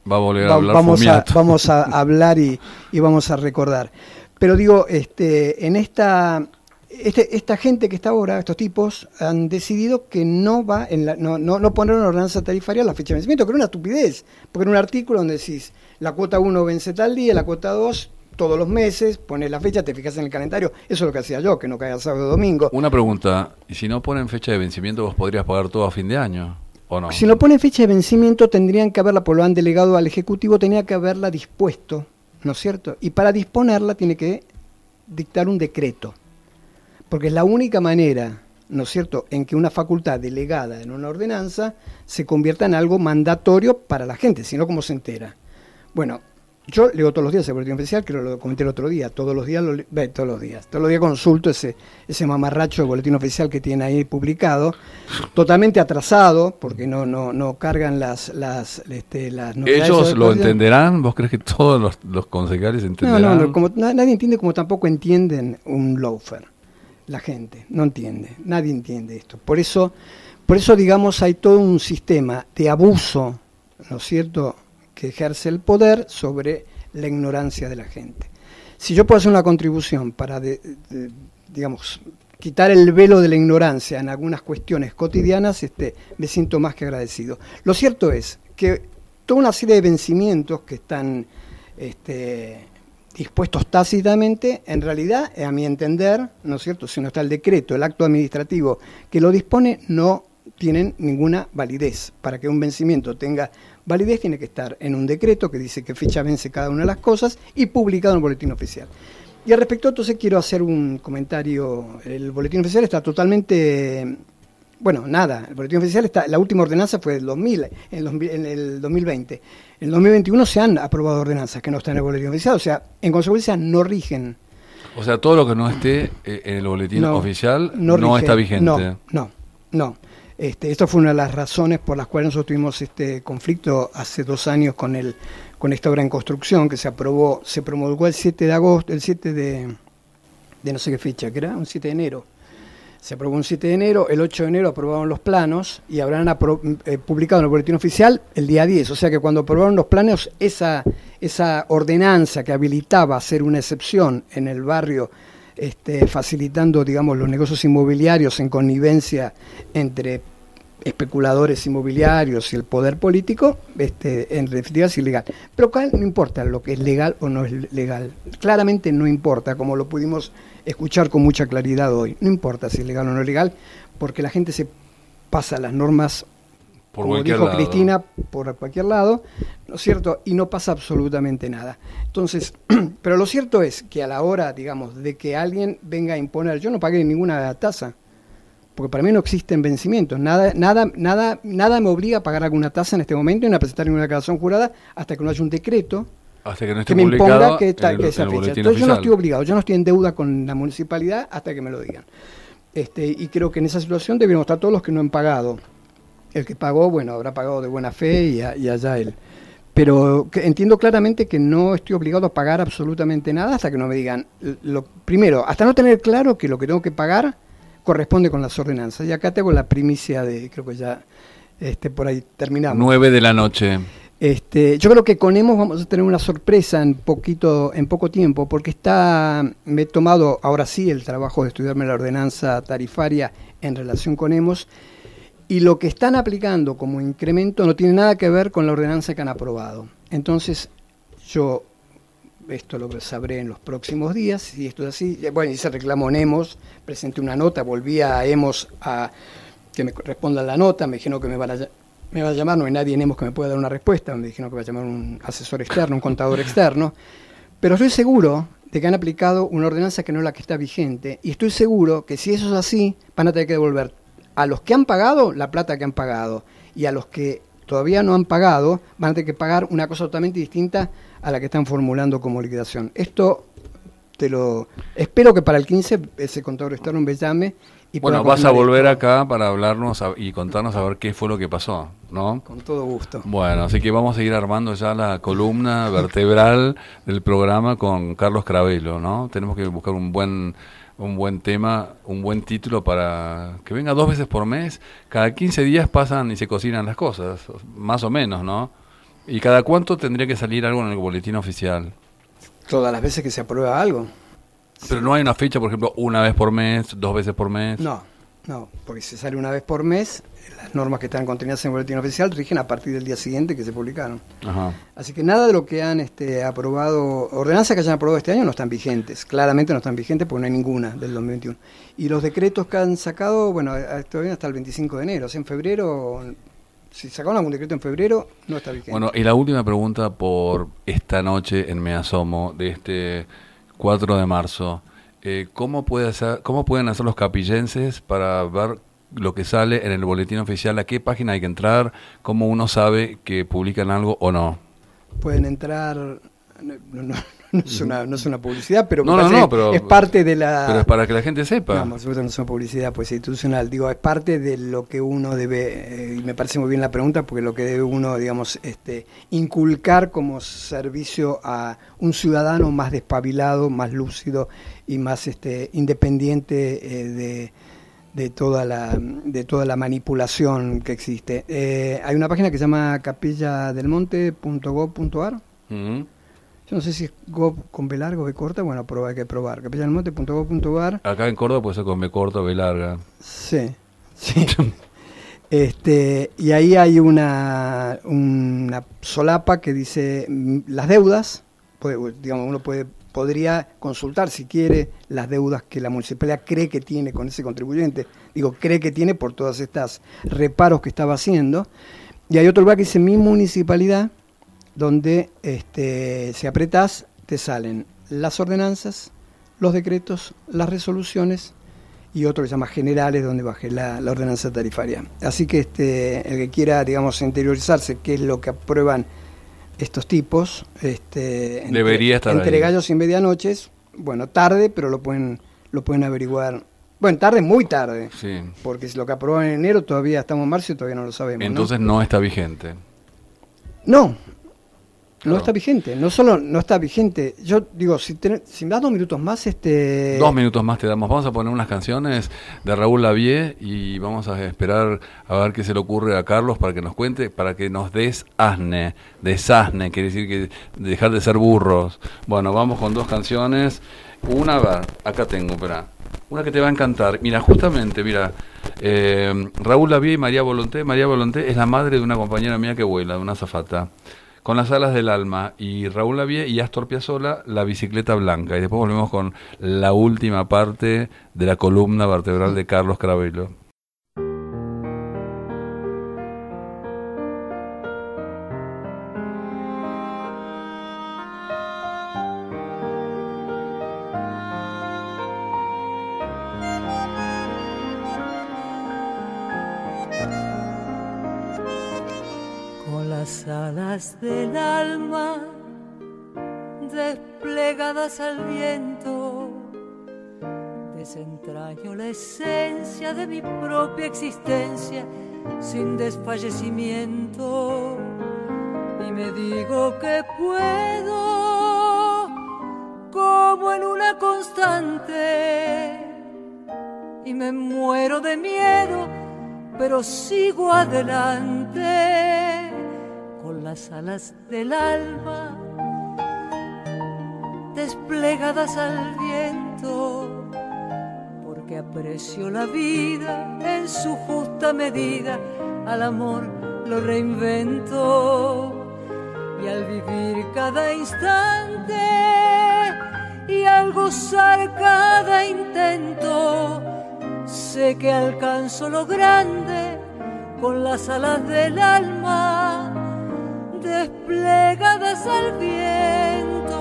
vamos a hablar y vamos a recordar. Pero digo, en esta gente que está ahora, estos tipos, han decidido que no va no poner una ordenanza tarifaria a la fecha de vencimiento, que era una estupidez, porque en un artículo donde decís la cuota 1 vence tal día, la cuota 2 todos los meses, pones la fecha, te fijas en el calendario. Eso es lo que hacía yo, que no caiga sábado o domingo. Una pregunta, ¿y si no ponen fecha de vencimiento vos podrías pagar todo a fin de año o no? Si no ponen fecha de vencimiento tendrían que haberla, pues lo han delegado al Ejecutivo, tenía que haberla dispuesto, ¿no es cierto? Y para disponerla tiene que dictar un decreto. Porque es la única manera, ¿no es cierto?, en que una facultad delegada en una ordenanza se convierta en algo mandatorio para la gente, si no, ¿cómo se entera? Bueno, yo leo todos los días el boletín oficial, creo que lo comenté el otro día, todos los días consulto ese mamarracho de boletín oficial que tiene ahí publicado, totalmente atrasado, porque no cargan las novedades. ¿Ellos lo entenderán? ¿Vos crees que todos los concejales entenderán? No, como nadie entiende, como tampoco entienden un loafer. La gente no entiende, nadie entiende esto. Por eso, digamos, hay todo un sistema de abuso, ¿no es cierto?, que ejerce el poder sobre la ignorancia de la gente. Si yo puedo hacer una contribución para, digamos, quitar el velo de la ignorancia en algunas cuestiones cotidianas, me siento más que agradecido. Lo cierto es que toda una serie de vencimientos que están dispuestos tácitamente, en realidad, a mi entender, ¿no es cierto?, si no está el decreto, el acto administrativo que lo dispone, no tienen ninguna validez. Para que un vencimiento tenga validez tiene que estar en un decreto que dice qué fecha vence cada una de las cosas y publicado en el boletín oficial. Y al respecto, entonces, quiero hacer un comentario. El boletín oficial está totalmente... Bueno, nada, el boletín oficial la última ordenanza fue del 2000, en el 2020. En el 2021 se han aprobado ordenanzas que no están en el boletín oficial, o sea, en consecuencia no rigen. O sea, todo lo que no esté en el boletín oficial no está vigente. No. Esto fue una de las razones por las cuales nosotros tuvimos este conflicto hace 2 años con esta obra en construcción que se promulgó el 7 de agosto, el 7 de no sé qué fecha, que era un 7 de enero. Se aprobó un 7 de enero, el 8 de enero aprobaron los planos y habrán publicado en el boletín oficial el día 10. O sea que cuando aprobaron los planos, esa ordenanza que habilitaba hacer una excepción en el barrio, facilitando, digamos, los negocios inmobiliarios en connivencia entre especuladores inmobiliarios y el poder político, en definitiva es ilegal. Pero no importa lo que es legal o no es legal. Claramente no importa, como lo pudimos escuchar con mucha claridad hoy. No importa si es legal o no es legal, porque la gente se pasa las normas, como dijo Cristina, por cualquier lado, ¿no es cierto? Y no pasa absolutamente nada. Entonces, pero lo cierto es que a la hora, digamos, de que alguien venga a imponer, yo no pagué ninguna tasa, porque para mí no existen vencimientos. Nada me obliga a pagar alguna tasa en este momento y a presentar ninguna declaración jurada hasta que no haya un decreto que me imponga que esa fecha. Entonces yo no estoy obligado, yo no estoy en deuda con la municipalidad hasta que me lo digan. Y creo que en esa situación deberíamos estar todos los que no han pagado. El que pagó, bueno, habrá pagado de buena fe y allá él. Pero entiendo claramente que no estoy obligado a pagar absolutamente nada hasta que no me digan. Primero, hasta no tener claro que lo que tengo que pagar corresponde con las ordenanzas. Y acá tengo la primicia de, creo que ya por ahí terminamos. 9 de la noche. Yo creo que con EMOS vamos a tener una sorpresa en poco tiempo, porque me he tomado ahora sí el trabajo de estudiarme la ordenanza tarifaria en relación con EMOS, y lo que están aplicando como incremento no tiene nada que ver con la ordenanza que han aprobado. Entonces, yo esto lo sabré en los próximos días, si esto es así. Bueno, hice reclamo en EMOS, presenté una nota, volví a EMOS a que me respondan la nota, me dijeron que me va a llamar, no hay nadie en EMOS que me pueda dar una respuesta, me dijeron que va a llamar un asesor externo, un contador externo, pero estoy seguro de que han aplicado una ordenanza que no es la que está vigente, y estoy seguro que si eso es así, van a tener que devolver a los que han pagado la plata que han pagado, y a los que todavía no han pagado, van a tener que pagar una cosa totalmente distinta a la que están formulando como liquidación. Esto espero que para el 15 ese contador externo me llame. Y bueno, vas a volver acá para hablarnos y contarnos a ver qué fue lo que pasó, ¿no? Con todo gusto. Bueno, así que vamos a ir armando ya la columna vertebral del programa con Carlos Cravelo, ¿no? Tenemos que buscar un buen tema, un buen título para que venga 2 veces por mes. Cada 15 días pasan y se cocinan las cosas, más o menos, ¿no? ¿Y cada cuánto tendría que salir algo en el boletín oficial? Todas las veces que se aprueba algo. Pero no hay una fecha, por ejemplo, 1 vez por mes, 2 veces por mes. No, porque si sale 1 vez por mes, las normas que están contenidas en el boletín oficial rigen a partir del día siguiente que se publicaron. Ajá. Así que nada de lo que han aprobado, ordenanzas que hayan aprobado este año no están vigentes, claramente no están vigentes porque no hay ninguna del 2021. Y los decretos que han sacado, bueno, todavía hasta el 25 de enero, o sea, en febrero, si sacaron algún decreto en febrero, no está vigente. Bueno, y la última pregunta por esta noche en Me Asomo, de este 4 de marzo. ¿Cómo pueden hacer los capillenses para ver lo que sale en el boletín oficial? ¿A qué página hay que entrar? ¿Cómo uno sabe que publican algo o no? Pueden entrar... No es una publicidad, pero pero es parte de la... Pero es para que la gente sepa. No es una publicidad pues institucional, digo, es parte de lo que uno debe, y me parece muy bien la pregunta, porque lo que debe uno, digamos, inculcar como servicio a un ciudadano más despabilado, más lúcido y más independiente de toda la manipulación que existe. Hay una página que se llama capelladelmonte.gov.ar. Yo no sé si es gov con B larga o B corta, bueno, hay que probar. capelladelmonte.gov.ar. Acá en Córdoba puede ser con B corta o B larga. Sí. Y ahí hay una solapa que dice las deudas, digamos, uno podría consultar si quiere las deudas que la municipalidad cree que tiene con ese contribuyente. Digo, cree que tiene por todas estas reparos que estaba haciendo. Y hay otro lugar que dice mi municipalidad, donde si apretás te salen las ordenanzas, los decretos, las resoluciones y otro que se llama generales, donde bajé la ordenanza tarifaria. Así que el que quiera, digamos, interiorizarse qué es lo que aprueban estos tipos, debería estar entre ahí. gallos y medianoches, bueno, tarde, pero lo pueden averiguar. Bueno, tarde, muy tarde, sí. Porque si lo que aprobaron en enero, todavía estamos en marzo y todavía no lo sabemos. Entonces no está vigente. No está vigente, no solo no está vigente. Yo digo, si me das 2 minutos más, 2 minutos más te damos. Vamos a poner unas canciones de Raúl Lavie y vamos a esperar a ver qué se le ocurre a Carlos para que nos cuente, para que nos desasne, quiere decir que dejar de ser burros. Bueno, vamos con 2 canciones. Una, acá tengo, espera. Una que te va a encantar. Mira, justamente, Raúl Lavie y María Volonté. María Volonté es la madre de una compañera mía que vuela, de una azafata. Con las alas del alma, y Raúl Lavie y Astor Piazzolla, La bicicleta blanca. Y después volvemos con la última parte de la columna vertebral de Carlos Cravelo. Alas del alma desplegadas al viento, desentraño la esencia de mi propia existencia sin desfallecimiento y me digo que puedo como en una constante y me muero de miedo pero sigo adelante con las alas del alma desplegadas al viento, porque aprecio la vida en su justa medida, al amor lo reinvento y al vivir cada instante gozar cada intento. Sé que alcanzo lo grande con las alas del alma desplegadas al viento.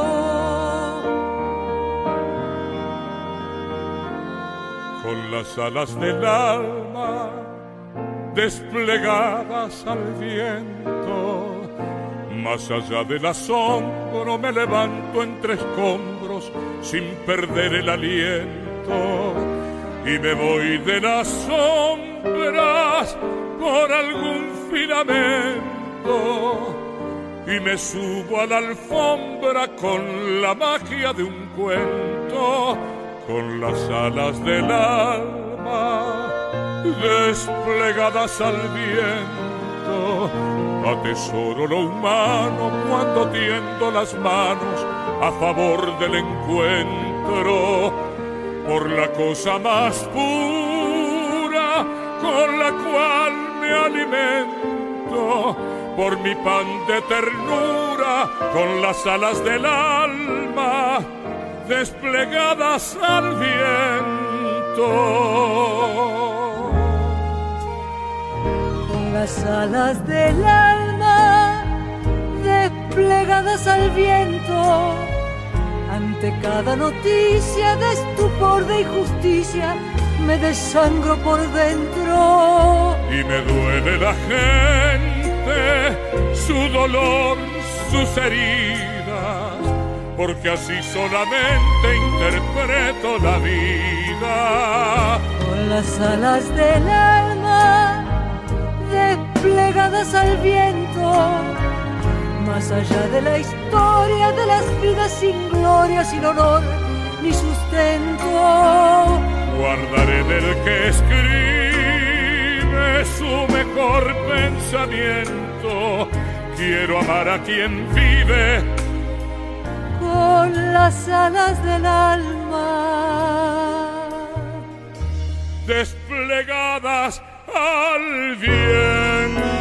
Con las alas del alma desplegadas al viento, más allá del asombro me levanto entre escombros sin perder el aliento y me voy de las sombras por algún filamento y me subo a la alfombra con la magia de un cuento, con las alas del alma desplegadas al viento. Atesoro lo humano cuando tiendo las manos a favor del encuentro, por la cosa más pura con la cual me alimento, por mi pan de ternura con las alas del alma desplegadas al viento. Las alas del alma desplegadas al viento, ante cada noticia de estupor, de injusticia, me desangro por dentro. Y me duele la gente, su dolor, sus heridas, porque así solamente interpreto la vida. Con las alas del alma desplegadas al viento, más allá de la historia de las vidas sin gloria, sin honor ni sustento, guardaré del que escribe su mejor pensamiento. Quiero amar a quien vive con las alas del alma desplegadas al viento.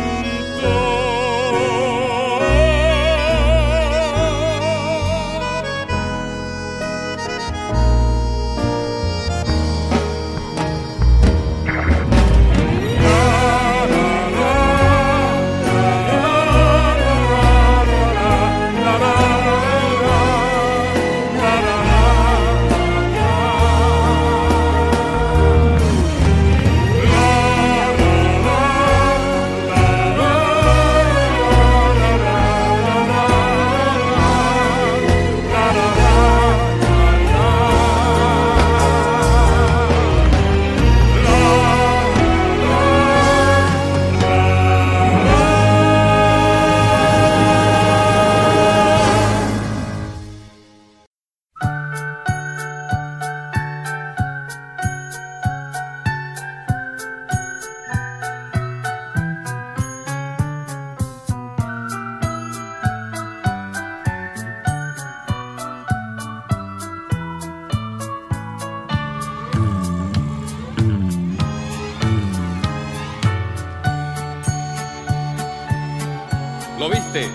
¿Lo viste?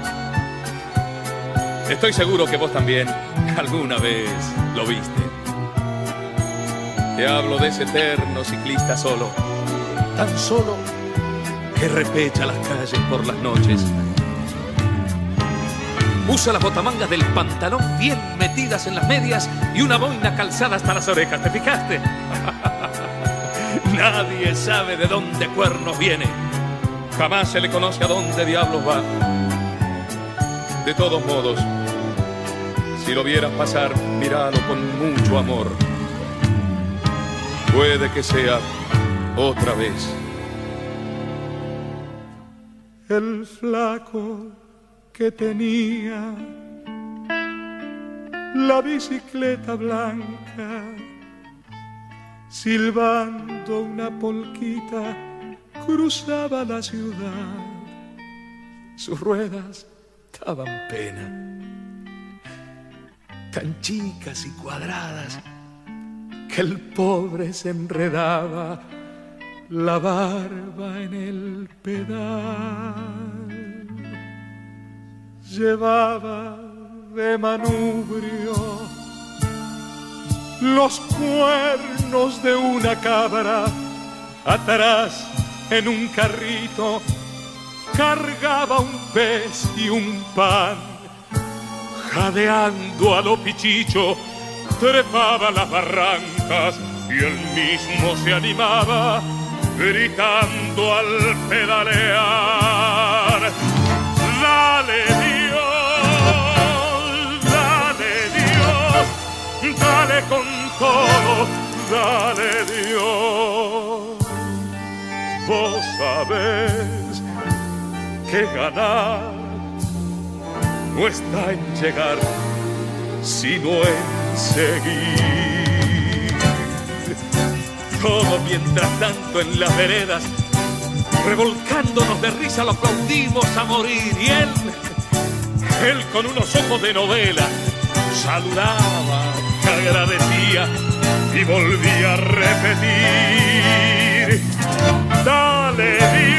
Estoy seguro que vos también alguna vez lo viste. Te hablo de ese eterno ciclista solo, tan solo que repecha las calles por las noches. Usa las botamangas del pantalón bien metidas en las medias y una boina calzada hasta las orejas. ¿Te fijaste? Nadie sabe de dónde cuernos viene. Jamás se le conoce a dónde diablos va. De todos modos, si lo vieras pasar, míralo con mucho amor. Puede que sea otra vez. El flaco que tenía la bicicleta blanca, silbando una polquita, cruzaba la ciudad. Sus ruedas daban pena, tan chicas y cuadradas que el pobre se enredaba la barba en el pedal. Llevaba de manubrio los cuernos de una cabra. Atrás, en un carrito, cargaba un pez y un pan. Jadeando a lo pichicho, trepaba las barrancas y él mismo se animaba, gritando al pedalear. Dale Dios, dale con todo, dale Dios. Vos sabés que ganar no está en llegar, sino en seguir. Todo mientras tanto en las veredas, revolcándonos de risa, lo aplaudimos a morir. Y él con unos ojos de novela, saludaba, agradecía y volvía a repetir. Dale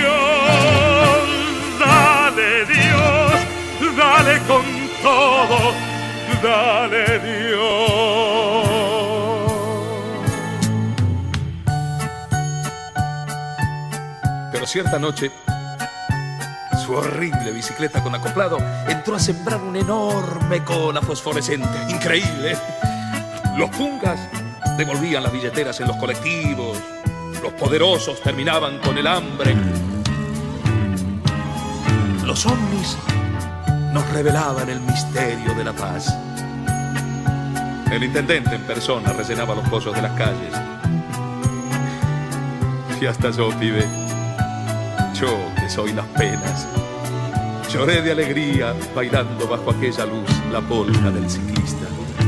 Dios, dale con todo, dale Dios. Pero cierta noche, su horrible bicicleta con acoplado entró a sembrar una enorme cola fosforescente. Increíble. Los pungas devolvían las billeteras en los colectivos. Los poderosos terminaban con el hambre. Los ovnis nos revelaban el misterio de la paz. El intendente en persona rellenaba los pozos de las calles. Y hasta yo, pibe, yo que soy las penas, lloré de alegría bailando bajo aquella luz la polka del ciclista.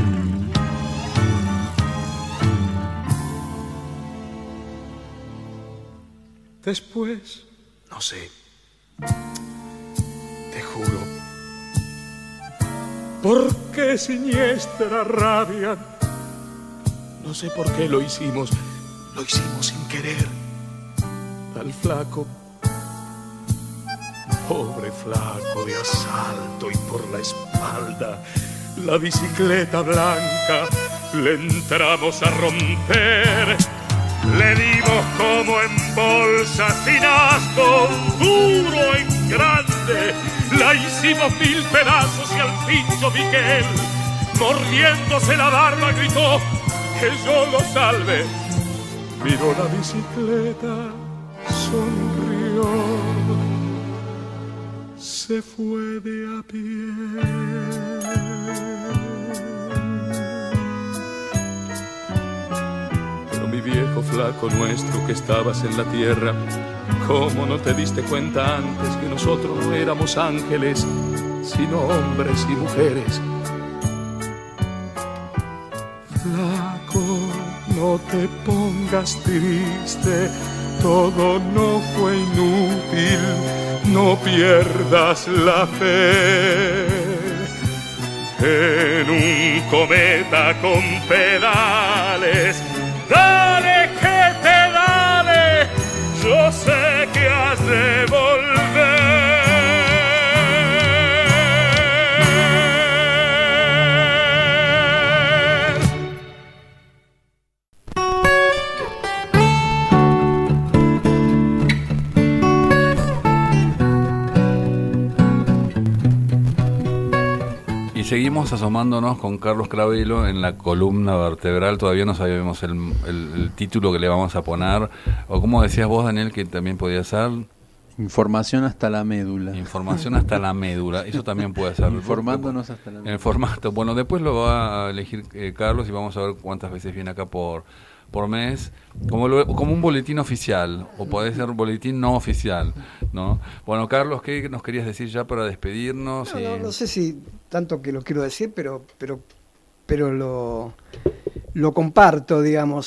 Después, no sé, te juro, ¿por qué siniestra rabia? No sé por qué lo hicimos sin querer. Al flaco, pobre flaco de asalto, y por la espalda la bicicleta blanca le entramos a romper. Le dimos como en bolsa, sin asco, duro en grande. La hicimos 1000 pedazos y al pincho Miguel, mordiéndose la barba, gritó que yo lo salve. Miró la bicicleta, sonrió, se fue de a pie. Mi viejo flaco nuestro que estabas en la tierra, ¿cómo no te diste cuenta antes que nosotros no éramos ángeles, sino hombres y mujeres? Flaco, no te pongas triste, todo no fue inútil, no pierdas la fe. En un cometa con pedales, dale que te dale, yo sé que has de volver. Y seguimos asomándonos con Carlos Cravelo en la columna vertebral. Todavía no sabemos el título que le vamos a poner, o como decías vos, Daniel, que también podía ser información hasta la médula. Información hasta la médula, eso también puede ser. Informándonos hasta la médula. En el formato. Bueno, después lo va a elegir Carlos y vamos a ver cuántas veces viene acá por mes, como un boletín oficial, o puede ser boletín no oficial, ¿no? Bueno, Carlos, ¿qué nos querías decir ya para despedirnos? No sé si tanto que lo quiero decir, pero lo comparto, digamos.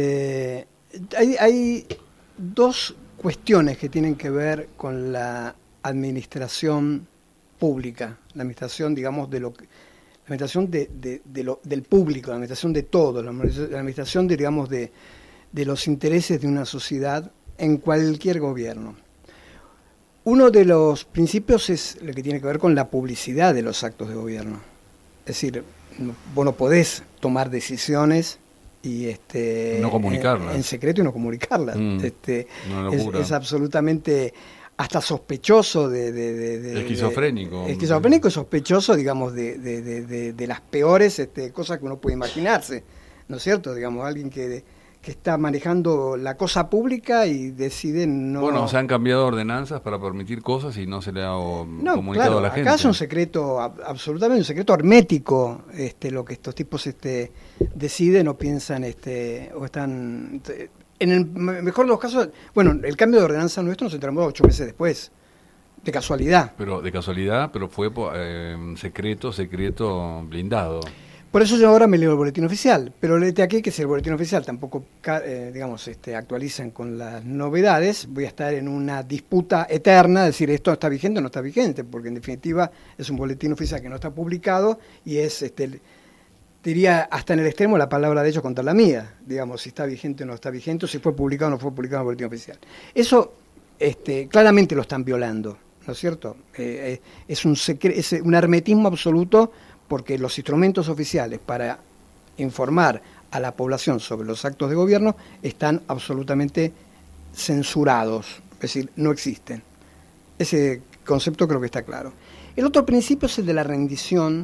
Hay dos cuestiones que tienen que ver con la administración pública, la administración, digamos, la administración del público, la administración de todo, la administración, digamos, de los intereses de una sociedad en cualquier gobierno. Uno de los principios es lo que tiene que ver con la publicidad de los actos de gobierno. Es decir, vos no podés tomar decisiones y no comunicarlas. En secreto y no comunicarlas. Es absolutamente hasta sospechoso esquizofrénico. Esquizofrénico y sospechoso, digamos, de las peores cosas que uno puede imaginarse, ¿no es cierto? Digamos, alguien que está manejando la cosa pública y decide no... Bueno, se han cambiado ordenanzas para permitir cosas y no se le ha comunicado a la gente. Acá es un secreto, absolutamente un secreto hermético, lo que estos tipos deciden o piensan, o están... En el mejor de los casos, bueno, el cambio de ordenanza nuestro nos enteramos 8 meses después, de casualidad. Pero fue secreto blindado. Por eso yo ahora me leo el boletín oficial, pero léete aquí que si el boletín oficial tampoco, actualizan con las novedades, voy a estar en una disputa eterna, decir esto está vigente o no está vigente, porque en definitiva es un boletín oficial que no está publicado y es, diría hasta en el extremo la palabra de ellos contra la mía, digamos, si está vigente o no está vigente, o si fue publicado o no fue publicado en el boletín oficial. Eso claramente lo están violando, ¿no es cierto? Es un hermetismo absoluto, porque los instrumentos oficiales para informar a la población sobre los actos de gobierno están absolutamente censurados, es decir, no existen. Ese concepto creo que está claro. El otro principio es el de la rendición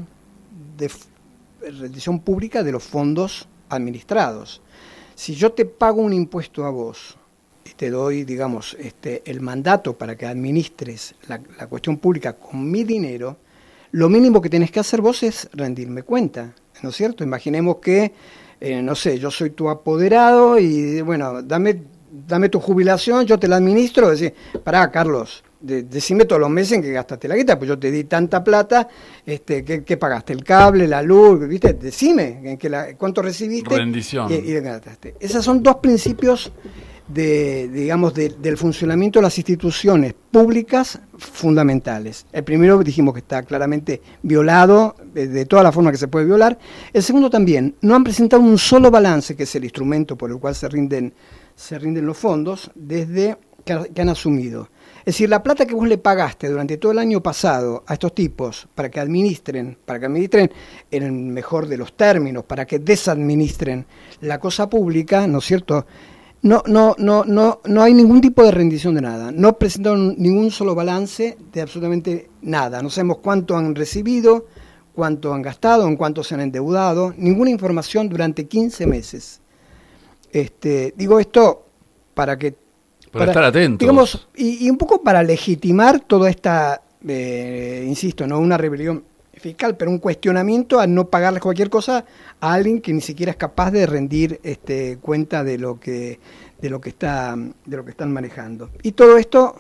pública de los fondos administrados. Si yo te pago un impuesto a vos y te doy, digamos, el mandato para que administres la cuestión pública con mi dinero, lo mínimo que tenés que hacer vos es rendirme cuenta, ¿no es cierto? Imaginemos que, no sé, yo soy tu apoderado y, bueno, dame tu jubilación, yo te la administro, decir, pará, Carlos, decime todos los meses en que gastaste la guita, pues yo te di tanta plata, ¿qué pagaste? ¿El cable, la luz? ¿Viste? Decime cuánto recibiste. Rendición. Y gastaste. Esos son dos principios del funcionamiento de las instituciones públicas fundamentales. El primero dijimos que está claramente violado de toda la forma que se puede violar. El segundo también, no han presentado un solo balance, que es el instrumento por el cual se rinden los fondos, desde que han asumido. Es decir, la plata que vos le pagaste durante todo el año pasado a estos tipos para que administren en el mejor de los términos, para que desadministren la cosa pública, ¿no es cierto?, No hay ningún tipo de rendición de nada. No presentaron ningún solo balance de absolutamente nada. No sabemos cuánto han recibido, cuánto han gastado, en cuánto se han endeudado. Ninguna información durante 15 meses. Digo esto para estar atentos. Digamos, y un poco para legitimar toda esta, insisto, no una rebelión fiscal, pero un cuestionamiento a no pagarles cualquier cosa a alguien que ni siquiera es capaz de rendir cuenta de lo que están manejando. Y todo esto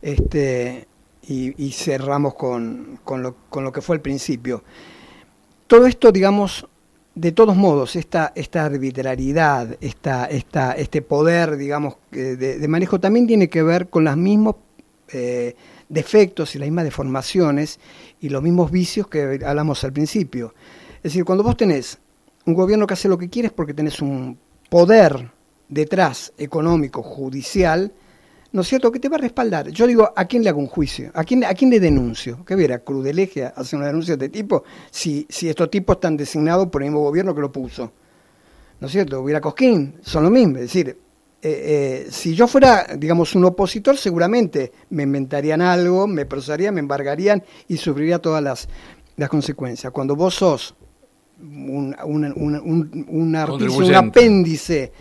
y cerramos con lo que fue el principio. Todo esto, digamos, de todos modos, esta arbitrariedad, este poder, digamos, de manejo también tiene que ver con los mismos defectos y las mismas deformaciones y los mismos vicios que hablamos al principio. Es decir, cuando vos tenés un gobierno que hace lo que quiere es porque tenés un poder detrás, económico, judicial, ¿no es cierto?, que te va a respaldar. Yo digo, ¿a quién le hago un juicio? ¿A quién le denuncio? ¿Qué viera? Crudelegia hacer una denuncia de este tipo si estos tipos están designados por el mismo gobierno que lo puso. ¿No es cierto? Hubiera Cosquín, son lo mismo. Es decir, si yo fuera, digamos, un opositor, seguramente me inventarían algo, me procesarían, me embargarían y sufriría todas las consecuencias. Cuando vos sos un artífice, un apéndice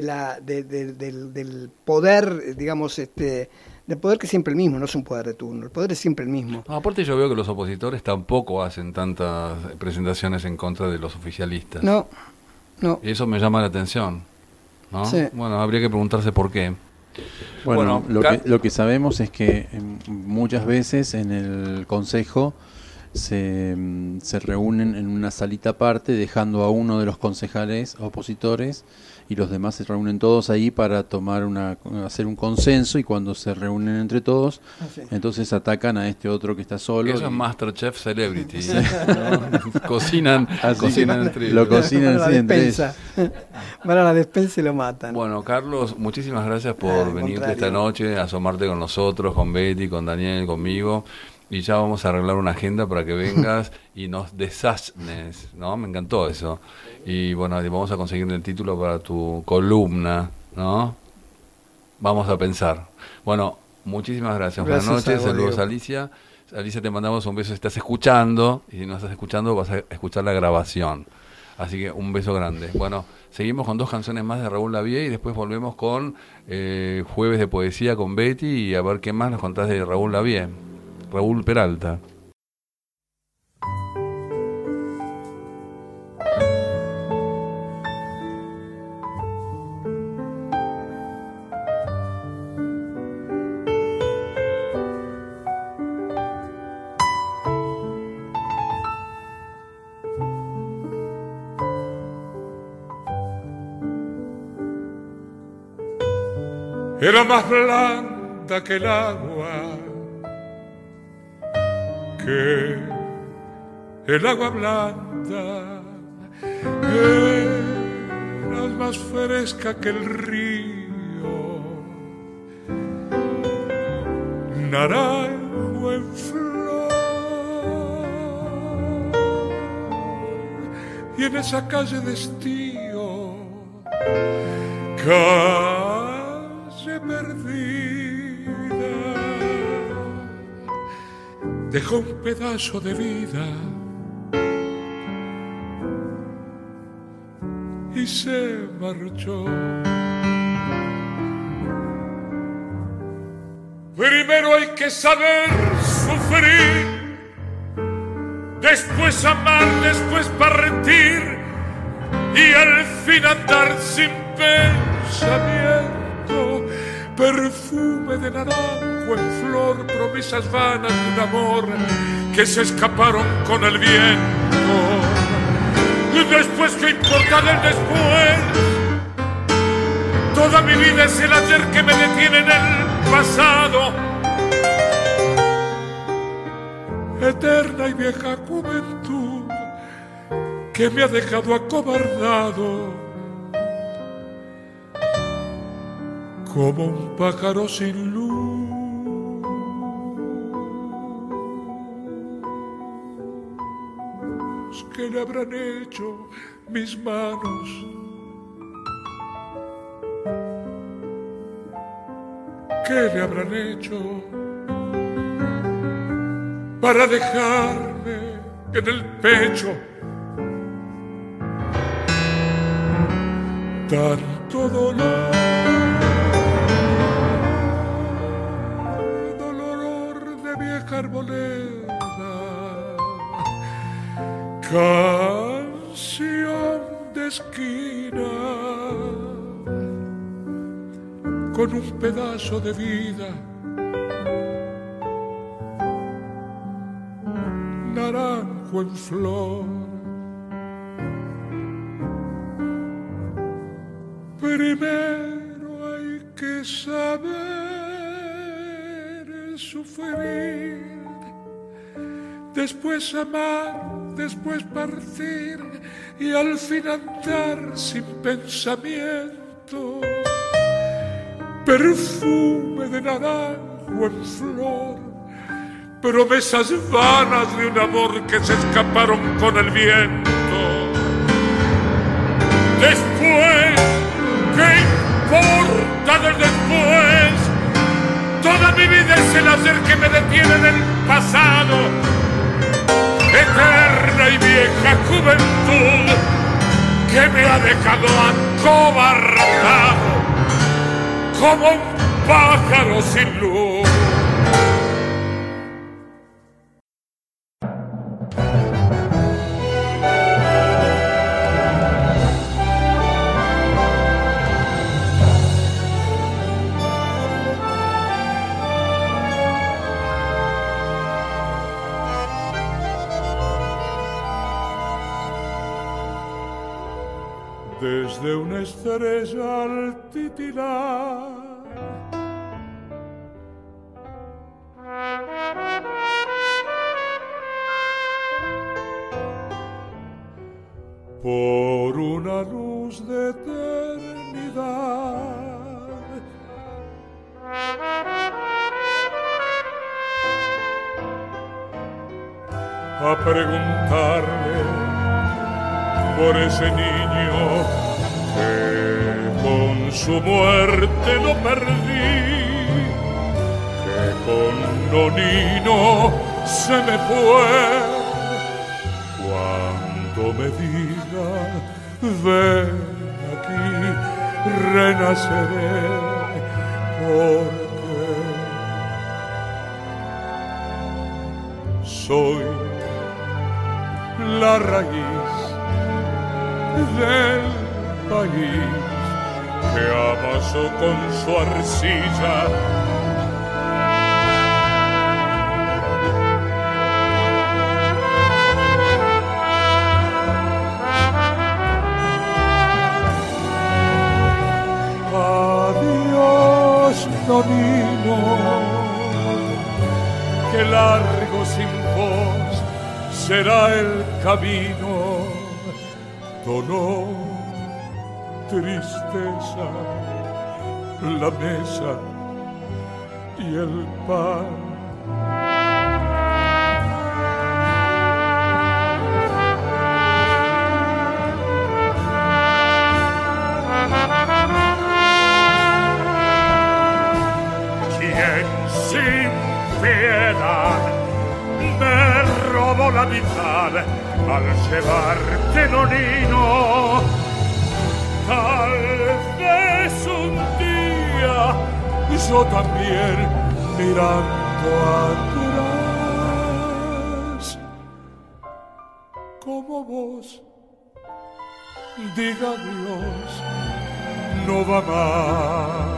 del poder, digamos, del poder que es siempre el mismo, no es un poder de turno, el poder es siempre el mismo. No, aparte yo veo que los opositores tampoco hacen tantas presentaciones en contra de los oficialistas. No. Y eso me llama la atención, ¿no? Sí. Bueno, habría que preguntarse por qué. Bueno, lo que sabemos es que muchas veces en el Consejo se reúnen en una salita aparte, dejando a uno de los concejales opositores, y los demás se reúnen todos ahí para hacer un consenso, y cuando se reúnen entre todos, entonces atacan a este otro que está solo. Eso es Masterchef Celebrity. ¿No? Cocinan entre ellos. Lo cocinan entre ellos. Van a la despensa y lo matan. Bueno, Carlos, muchísimas gracias por venirte esta noche, asomarte con nosotros, con Betty, con Daniel, conmigo. Y ya vamos a arreglar una agenda para que vengas y nos desasnes, ¿no? Me encantó eso. Y bueno, vamos a conseguir el título para tu columna, ¿no? Vamos a pensar. Bueno, muchísimas gracias. Buenas noches, saludos a Alicia. Alicia, te mandamos un beso si estás escuchando. Y si no estás escuchando, vas a escuchar la grabación. Así que un beso grande. Bueno, seguimos con 2 canciones más de Raúl Lavie y después volvemos con Jueves de Poesía con Betty y a ver qué más nos contás de Raúl Lavie. Raúl Peralta. Era más blanda que el agua, que el agua blanda, era más fresca que el río, naranjo en flor, y en esa calle de estío, calle perdida, dejó un pedazo de vida y se marchó. Primero hay que saber sufrir, después amar, después partir y al fin andar sin pensamiento. Perfume de naranjo en flor, promesas vanas de un amor que se escaparon con el viento. Y después, ¿qué importa del después? Toda mi vida es el ayer que me detiene en el pasado. Eterna y vieja juventud que me ha dejado acobardado como un pájaro sin luz. ¿Qué le habrán hecho mis manos? ¿Qué le habrán hecho para dejarme en el pecho tanto dolor? Arboleda, canción de esquina, con un pedazo de vida, naranjo en flor. Primero hay que saber sufrir, después amar, después partir y al fin andar sin pensamiento. Perfume de naranjo en flor, promesas vanas de un amor que se escaparon con el viento. Después, ¿qué importa del después? Toda mi vida es el hacer que me detiene en el pasado. Eterna y vieja juventud que me ha dejado acobardado como un pájaro sin luz. Desde una estrella al titilar, por una luz de eternidad, a preguntarle por ese niño que con su muerte lo perdí, que con Nonino se me fue. Cuando me diga ven aquí, renaceré, porque soy la raíz del país que amasó con su arcilla Nonino, que largo sin vos será el camino, dolor, tristeza, la mesa y el pan. Me robó la mitad al llevarte, Nonino. Tal vez un día yo también mirando atrás, como vos, diga Dios, no va más.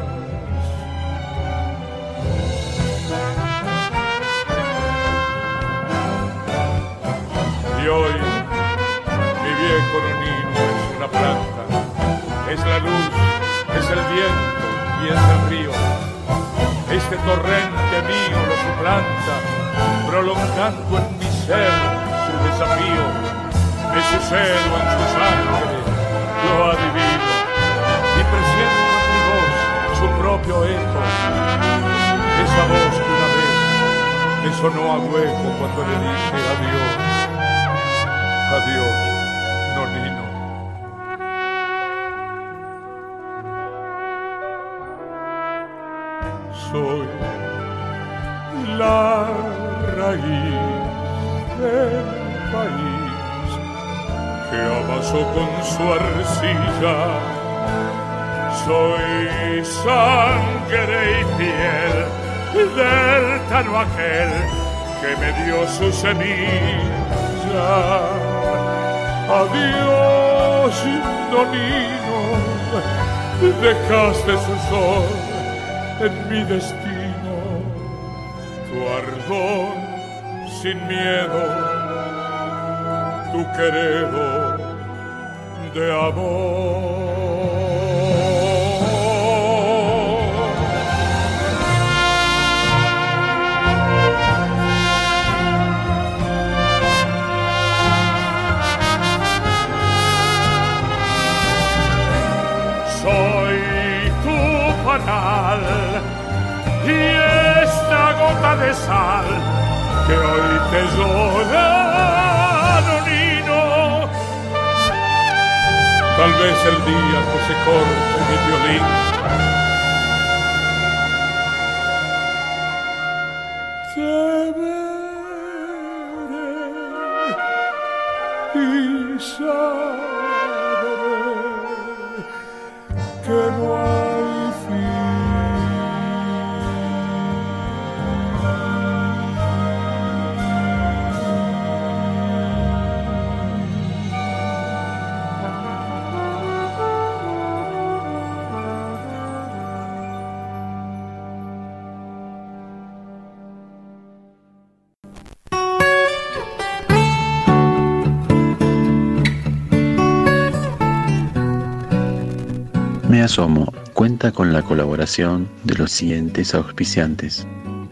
Y hoy mi viejo Nonino es una planta, es la luz, es el viento y es el río. Este torrente mío lo suplanta, prolongando en mi ser su desafío. Me sucedo en su sangre, lo adivino, y presiento en mi voz su propio eco. Esa voz que una vez me sonó a hueco cuando le dije adiós. Adiós, Nonino. Soy la raíz del país que amasó con su arcilla. Soy sangre y piel del tano aquel que me dio su semilla. Adiós, Nonino, dejaste su sol en mi destino, tu ardor sin miedo, tu queredo de amor. Y esta gota de sal que hoy te llora, Nonino. Tal vez el día que se corte mi violín te veré y sabré que no hay fin. Me Asomo cuenta con la colaboración de los siguientes auspiciantes.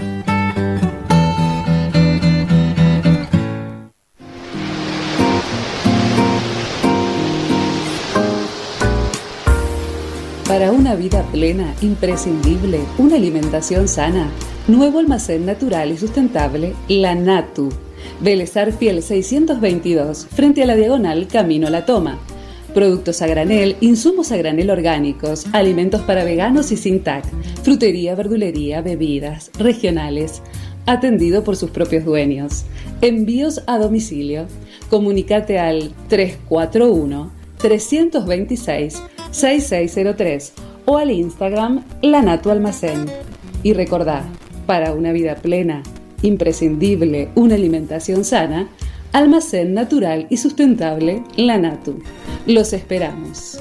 Para una vida plena, imprescindible, una alimentación sana, nuevo almacén natural y sustentable, La Natu. Vélez Arfiel 622, frente a la Diagonal Camino a la Toma. Productos a granel, insumos a granel orgánicos, alimentos para veganos y sin TAC, frutería, verdulería, bebidas, regionales, atendido por sus propios dueños. Envíos a domicilio. Comunicate al 341-326-6603 o al Instagram La Natu Almacén. Y recordá, para una vida plena, imprescindible una alimentación sana, almacén natural y sustentable La Natu. Los esperamos.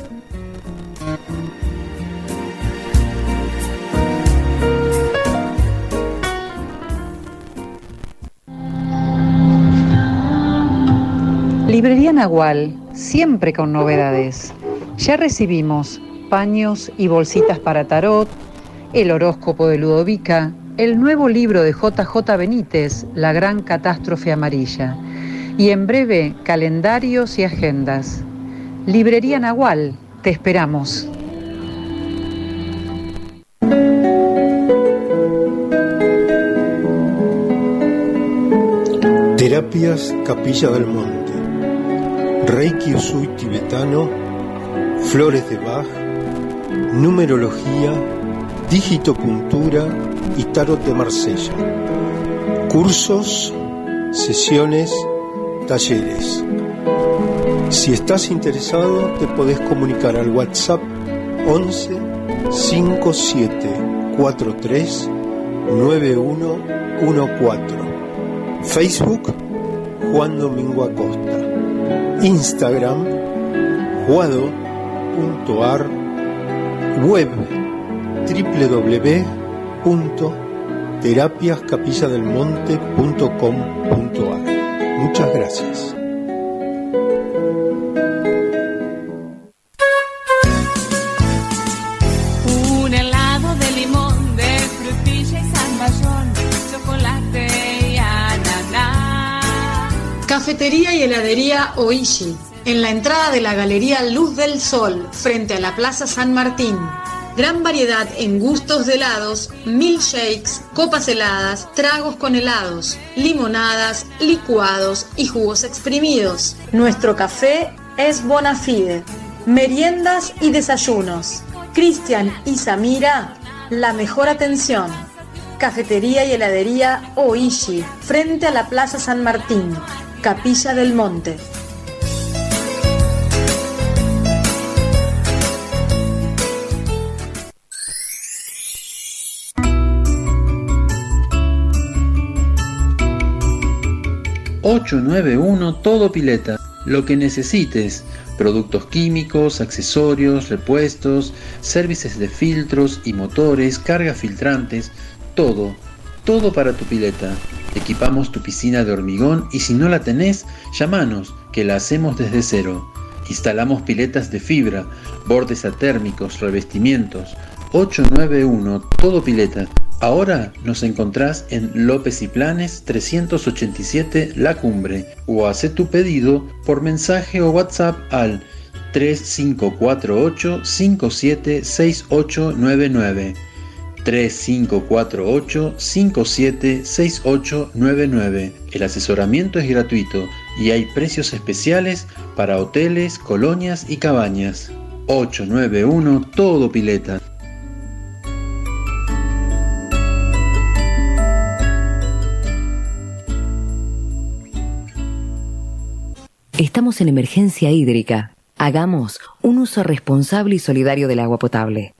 Librería Nahual, siempre con novedades. Ya recibimos paños y bolsitas para tarot, el horóscopo de Ludovica, el nuevo libro de JJ Benítez, La Gran Catástrofe Amarilla, y en breve calendarios y agendas. Librería Nahual, te esperamos. Terapias Capilla del Monte, Reiki Usui tibetano, flores de Bach, numerología, digitopuntura y tarot de Marsella. Cursos, sesiones, talleres. Si estás interesado, te podés comunicar al WhatsApp 11 5743 9114. Facebook Juan Domingo Acosta. Instagram juado.ar. Web www.terapiascapilladelmonte.com.ar. Muchas gracias. Un helado de limón, de frutilla y zamballón, chocolate y ananá. Cafetería y heladería Oishi, en la entrada de la Galería Luz del Sol, frente a la Plaza San Martín. Gran variedad en gustos de helados, milkshakes, copas heladas, tragos con helados, limonadas, licuados y jugos exprimidos. Nuestro café es Bonafide. Meriendas y desayunos. Cristian y Samira, la mejor atención. Cafetería y heladería Oishi, frente a la Plaza San Martín, Capilla del Monte. ...891 Todo Pileta, lo que necesites, productos químicos, accesorios, repuestos, servicios de filtros y motores, cargas filtrantes, todo para tu pileta. Equipamos tu piscina de hormigón y si no la tenés, llámanos, que la hacemos desde cero. Instalamos piletas de fibra, bordes atérmicos, revestimientos. 891 Todo Pileta. Ahora nos encontrás en López y Planes 387 La Cumbre o haz tu pedido por mensaje o WhatsApp al 3548 576899 3548 576899. El asesoramiento es gratuito y hay precios especiales para hoteles, colonias y cabañas. 891 Todo Pileta. Estamos en emergencia hídrica. Hagamos un uso responsable y solidario del agua potable.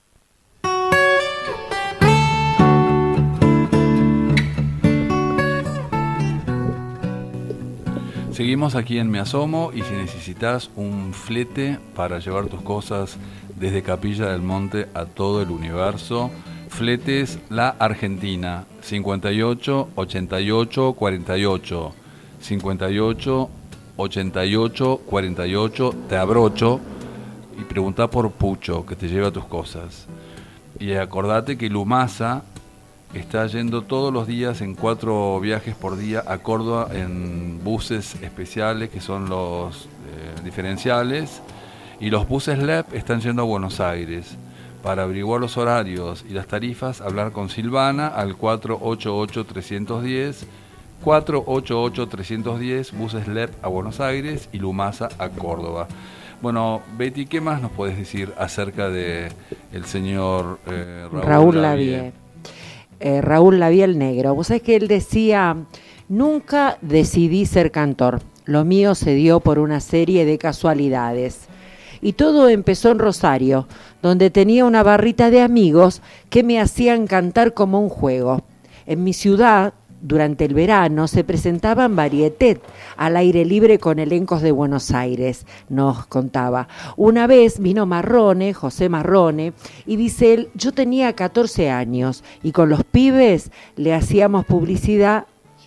Seguimos aquí en Me Asomo y si necesitas un flete para llevar tus cosas desde Capilla del Monte a todo el universo, fletes La Argentina 58 88 48 58 88 48, te abrocho y pregunta por Pucho que te lleva tus cosas. Y acordate que Lumasa está yendo todos los días en 4 viajes por día a Córdoba en buses especiales que son los diferenciales, y los buses LEP están yendo a Buenos Aires. Para averiguar los horarios y las tarifas, hablar con Silvana al 488-310 488-310, buses LEP a Buenos Aires y Lumasa a Córdoba. Bueno, Betty, ¿qué más nos podés decir acerca de el señor Raúl Lavie? Raúl Lavie el Negro. Vos sabés que él decía, nunca decidí ser cantor, lo mío se dio por una serie de casualidades. Y todo empezó en Rosario, donde tenía una barrita de amigos que me hacían cantar como un juego. En mi ciudad, durante el verano, se presentaban varietés al aire libre con elencos de Buenos Aires, nos contaba. Una vez vino Marrone, José Marrone, y dice él, yo tenía 14 años y con los pibes le hacíamos publicidad,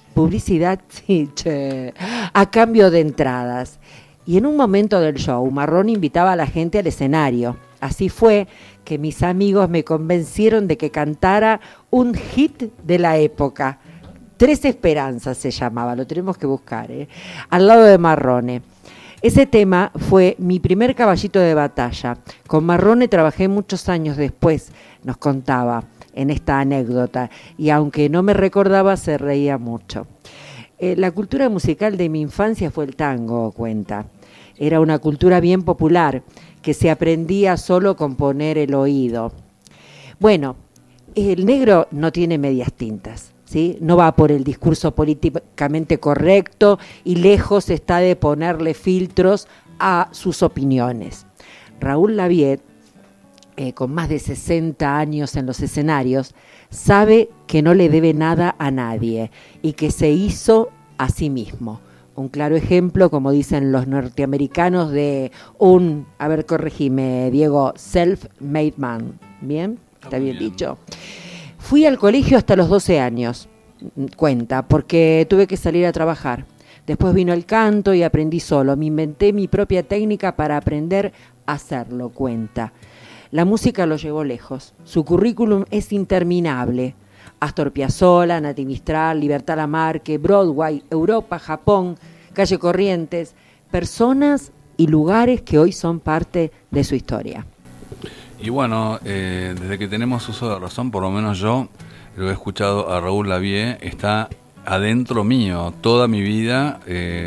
sí, che, a cambio de entradas. Y en un momento del show, Marrone invitaba a la gente al escenario. Así fue que mis amigos me convencieron de que cantara un hit de la época. Tres Esperanzas se llamaba, lo tenemos que buscar, al lado de Marrone. Ese tema fue mi primer caballito de batalla. Con Marrone trabajé muchos años después, nos contaba en esta anécdota, y aunque no me recordaba, se reía mucho. La cultura musical de mi infancia fue el tango, cuenta. Era una cultura bien popular, que se aprendía solo con poner el oído. Bueno, el negro no tiene medias tintas, ¿sí? No va por el discurso políticamente correcto y lejos está de ponerle filtros a sus opiniones. Raúl Lavie, con más de 60 años en los escenarios, sabe que no le debe nada a nadie y que se hizo a sí mismo. Un claro ejemplo, como dicen los norteamericanos, de un, a ver, corregime, Diego, self-made man. ¿Bien? Está bien dicho. Fui al colegio hasta los 12 años, cuenta, porque tuve que salir a trabajar. Después vino el canto y aprendí solo. Me inventé mi propia técnica para aprender a hacerlo, cuenta. La música lo llevó lejos. Su currículum es interminable. Astor Piazzolla, Nati Mistral, Libertad Lamarque, Broadway, Europa, Japón, Calle Corrientes, personas y lugares que hoy son parte de su historia. Y bueno, desde que tenemos uso de razón, por lo menos yo lo he escuchado a Raúl Lavie, está adentro mío toda mi vida,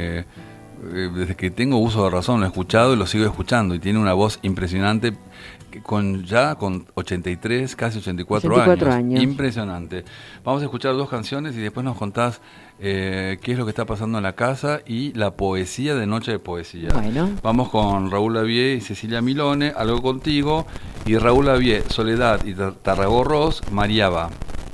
desde que tengo uso de razón lo he escuchado y lo sigo escuchando, y tiene una voz impresionante, con 83, casi 84 años. Impresionante. Vamos a escuchar 2 canciones y después nos contás qué es lo que está pasando en la casa y la poesía de Noche de Poesía. Bueno. Vamos con Raúl Lavie y Cecilia Milone, Algo Contigo, y Raúl Lavie, Soledad y Tarragorros, María va.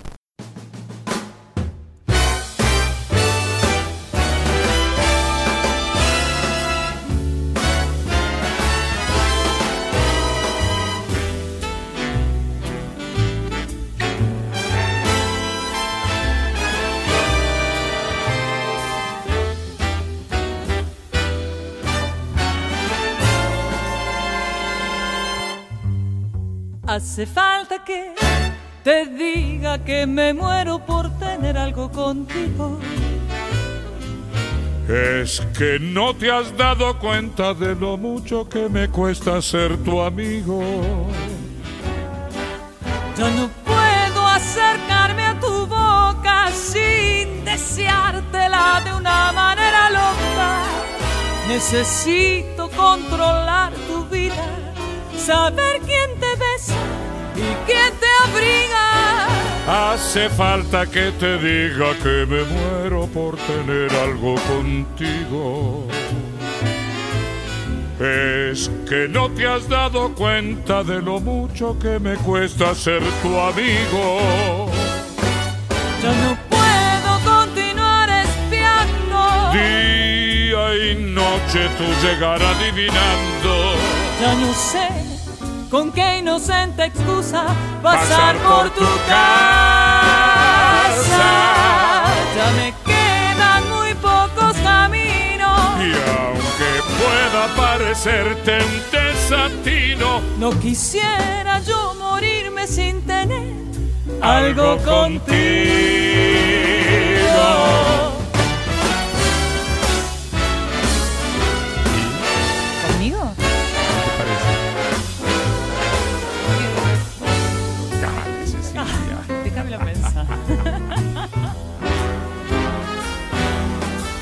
Hace falta que te diga que me muero por tener algo contigo. Es que no te has dado cuenta de lo mucho que me cuesta ser tu amigo. Yo no puedo acercarme a tu boca sin deseártela de una manera loca. Necesito controlar tu vida, saber quién te besa y quién te abriga. Hace falta que te diga que me muero por tener algo contigo. Es que no te has dado cuenta de lo mucho que me cuesta ser tu amigo. Yo no puedo continuar espiando. Día y noche tú llegar adivinando. Ya no sé con qué inocente excusa pasar por tu casa. Ya me quedan muy pocos caminos. Y aunque pueda parecerte un desatino, no quisiera yo morirme sin tener algo contigo. ¿Conmigo? Dale, Cecilia. Déjame la pensar.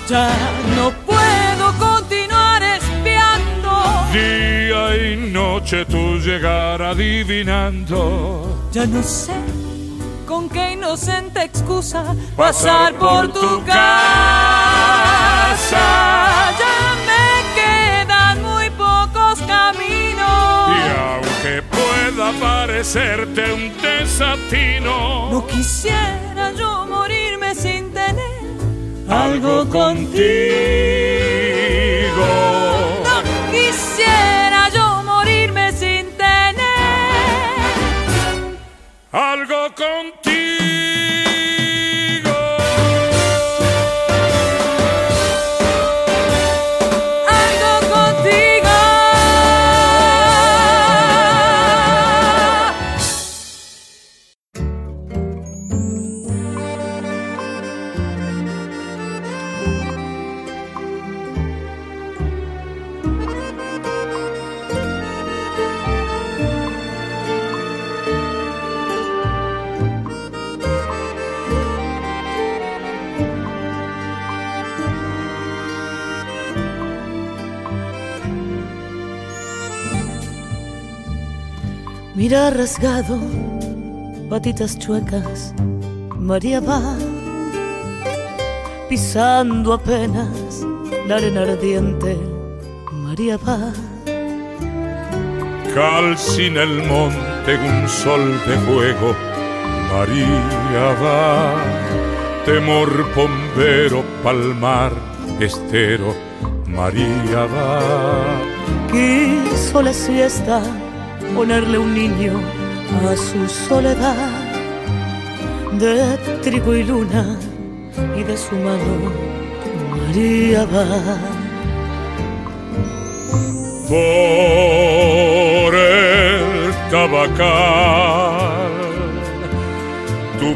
Ya no puedo continuar espiando. Día y noche tu llegar adivinando. Ya no sé con qué inocente excusa pasar por tu casa. Ya me quedan muy pocos caminos. Y aunque pueda parecerte un desatino, no quisiera yo morirme sin tener algo contigo. No quisiera yo morirme sin tener algo contigo. Mira rasgado, patitas chuecas, María va pisando apenas la arena ardiente, María va. Calcina el monte un sol de fuego, María va. Temor bombero, palmar, estero, María va. Quiso la siesta ponerle un niño a su soledad, de trigo y luna y de su mano María va. Por el tabacal tu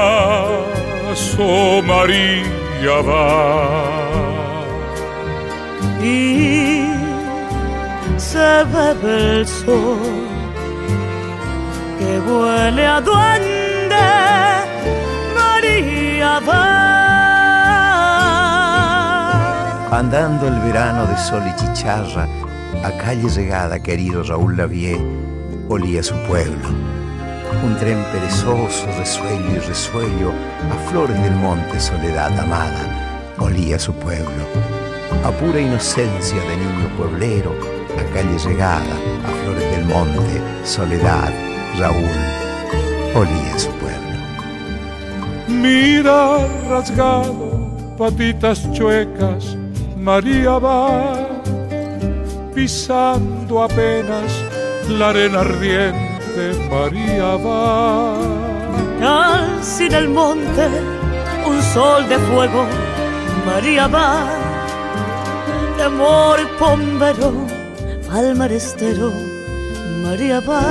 paso María va. Y se bebe el sol que huele a duende, María va. Andando el verano de sol y chicharra, a calle llegada, querido Raúl Lavie, olía su pueblo. Un tren perezoso, resuello y resuello, a flores del monte, soledad amada, olía su pueblo. A pura inocencia de niño pueblero, a calle llegada, a flores del monte, soledad, Raúl, olía su pueblo. Mira rasgado, patitas chuecas, María va, pisando apenas la arena ardiente, María va. Calcina el monte un sol de fuego, María va. Temor bombero, al marestero, María va.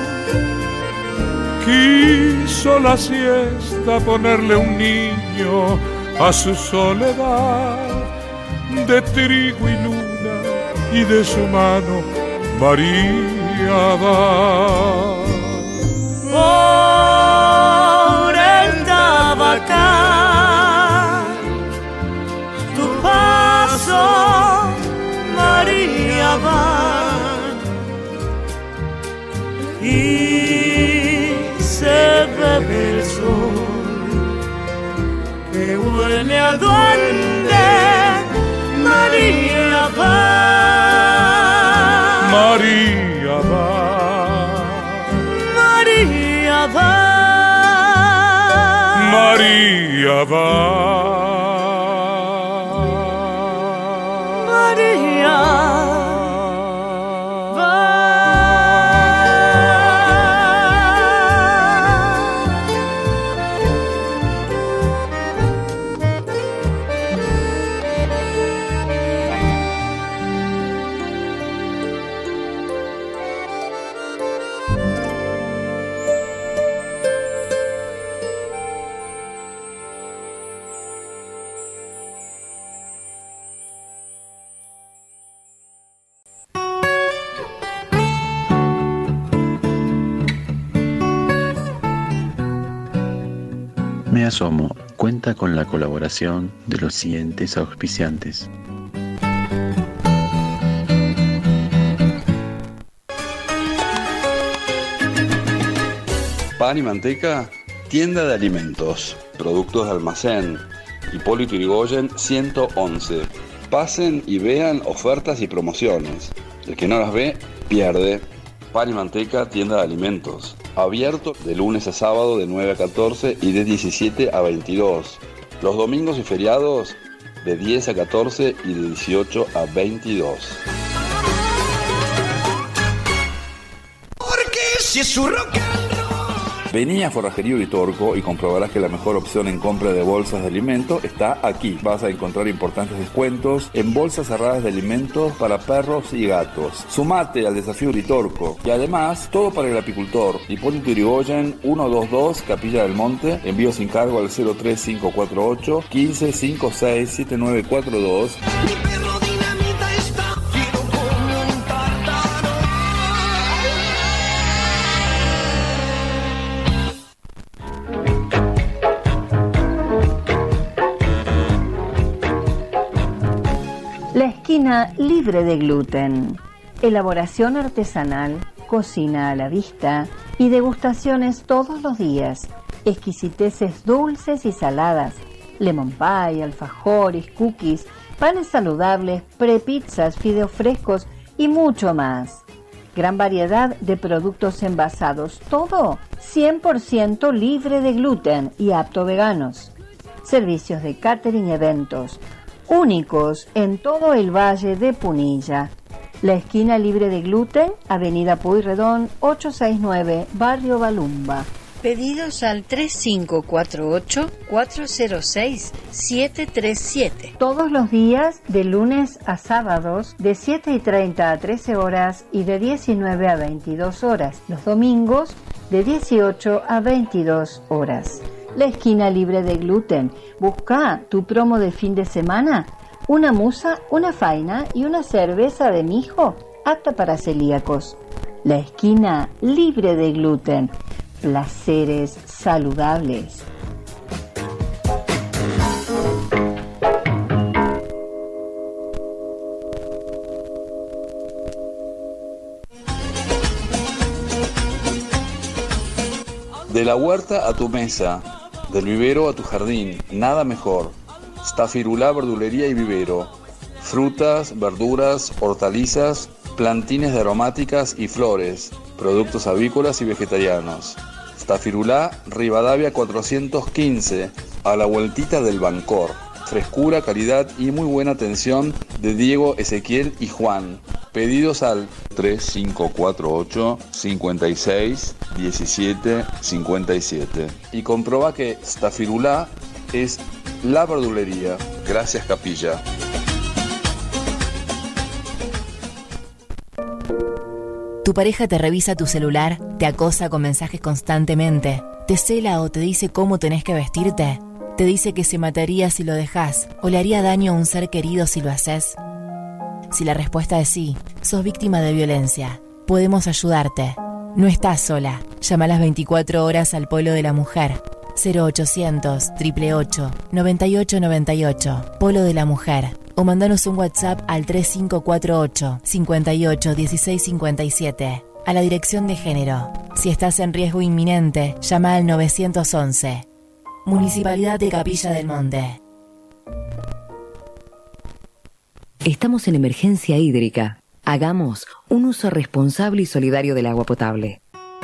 Quiso la siesta ponerle un niño a su soledad, de trigo y luna y de su mano María va. Por el tabacal tu paso María va. Y se bebe el sol que huele a duende, María va. María va. María va. María va. María va. Me asomo cuenta con la colaboración de los siguientes auspiciantes. Pan y Manteca, tienda de alimentos, productos de almacén, Hipólito Yrigoyen 111. Pasen y vean ofertas y promociones. El que no las ve, pierde. Pan y Manteca, tienda de alimentos. Abierto de lunes a sábado de 9 a 14 y de 17 a 22. Los domingos y feriados de 10 a 14 y de 18 a 22. Porque si es su rock and roll. Vení a Forrajería Uritorco y comprobarás que la mejor opción en compra de bolsas de alimento está aquí. Vas a encontrar importantes descuentos en bolsas cerradas de alimentos para perros y gatos. Sumate al desafío Uritorco. Y además, todo para el apicultor. Hipólito Yrigoyen 122, Capilla del Monte. Envío sin cargo al 03548 15 56 7942. La esquina libre de gluten. Elaboración artesanal, cocina a la vista y degustaciones todos los días. Exquisiteces dulces y saladas. Lemon pie, alfajores, cookies, panes saludables, prepizzas, fideos frescos y mucho más. Gran variedad de productos envasados. Todo 100% libre de gluten y apto veganos. Servicios de catering y eventos. Únicos en todo el Valle de Punilla. La esquina libre de gluten, Avenida Pueyrredón 869, Barrio Balumba. Pedidos al 3548-406-737. Todos los días, de lunes a sábados, de 7:30 a 13 horas y de 19 a 22 horas. Los domingos, de 18 a 22 horas. La esquina libre de gluten. Busca tu promo de fin de semana. Una musa, una faina y una cerveza de mijo apta para celíacos. La esquina libre de gluten. Placeres saludables. De la huerta a tu mesa, del vivero a tu jardín, nada mejor. Stafirulá, verdulería y vivero. Frutas, verduras, hortalizas, plantines de aromáticas y flores, productos avícolas y vegetarianos. Stafirulá, Rivadavia 415, a la vueltita del Bancor. Frescura, calidad y muy buena atención de Diego, Ezequiel y Juan. Pedidos al 3548 56 17 57. Y comproba que Stafirulá es la verdulería. Gracias, Capilla. Tu pareja te revisa tu celular, te acosa con mensajes constantemente, te cela o te dice cómo tenés que vestirte, te dice que se mataría si lo dejás o le haría daño a un ser querido si lo haces. Si la respuesta es sí, sos víctima de violencia. Podemos ayudarte. No estás sola. Llama a las 24 horas al Polo de la Mujer. 0800 888 9898. Polo de la Mujer. O mandanos un WhatsApp al 3548 58 16 57. A la Dirección de Género. Si estás en riesgo inminente, llama al 911. Municipalidad de Capilla del Monte. Estamos en emergencia hídrica. Hagamos un uso responsable y solidario del agua potable.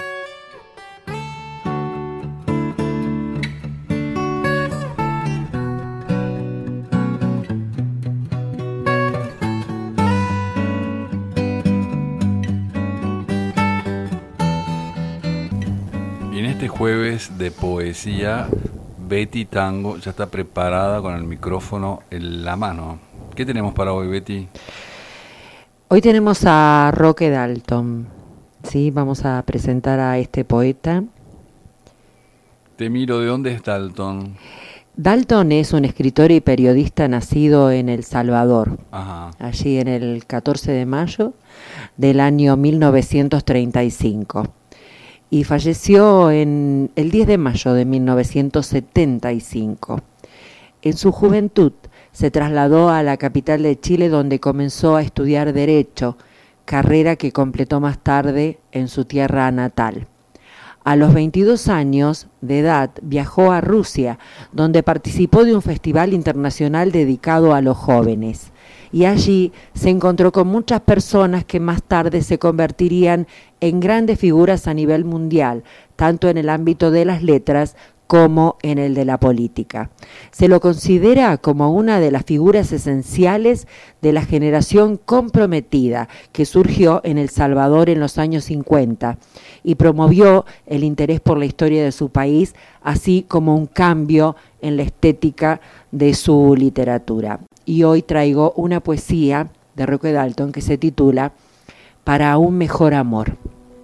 Y en este jueves de poesía, Betty Tango ya está preparada con el micrófono en la mano. ¿Qué tenemos para hoy, Betty? Hoy tenemos a Roque Dalton. Sí, vamos a presentar a este poeta. Te miro, ¿de dónde es Dalton? Dalton es un escritor y periodista nacido en El Salvador, allí en el 14 de mayo del año 1935. y falleció el 10 de mayo de 1975. En su juventud se trasladó a la capital de Chile, donde comenzó a estudiar Derecho, carrera que completó más tarde en su tierra natal. A los 22 años de edad viajó a Rusia, donde participó de un festival internacional dedicado a los jóvenes. Y allí se encontró con muchas personas que más tarde se convertirían en grandes figuras a nivel mundial, tanto en el ámbito de las letras como en el de la política. Se lo considera como una de las figuras esenciales de la generación comprometida que surgió en El Salvador en los años 50 y promovió el interés por la historia de su país, así como un cambio en la estética de su literatura. Y hoy traigo una poesía de Roque Dalton que se titula Para un mejor amor.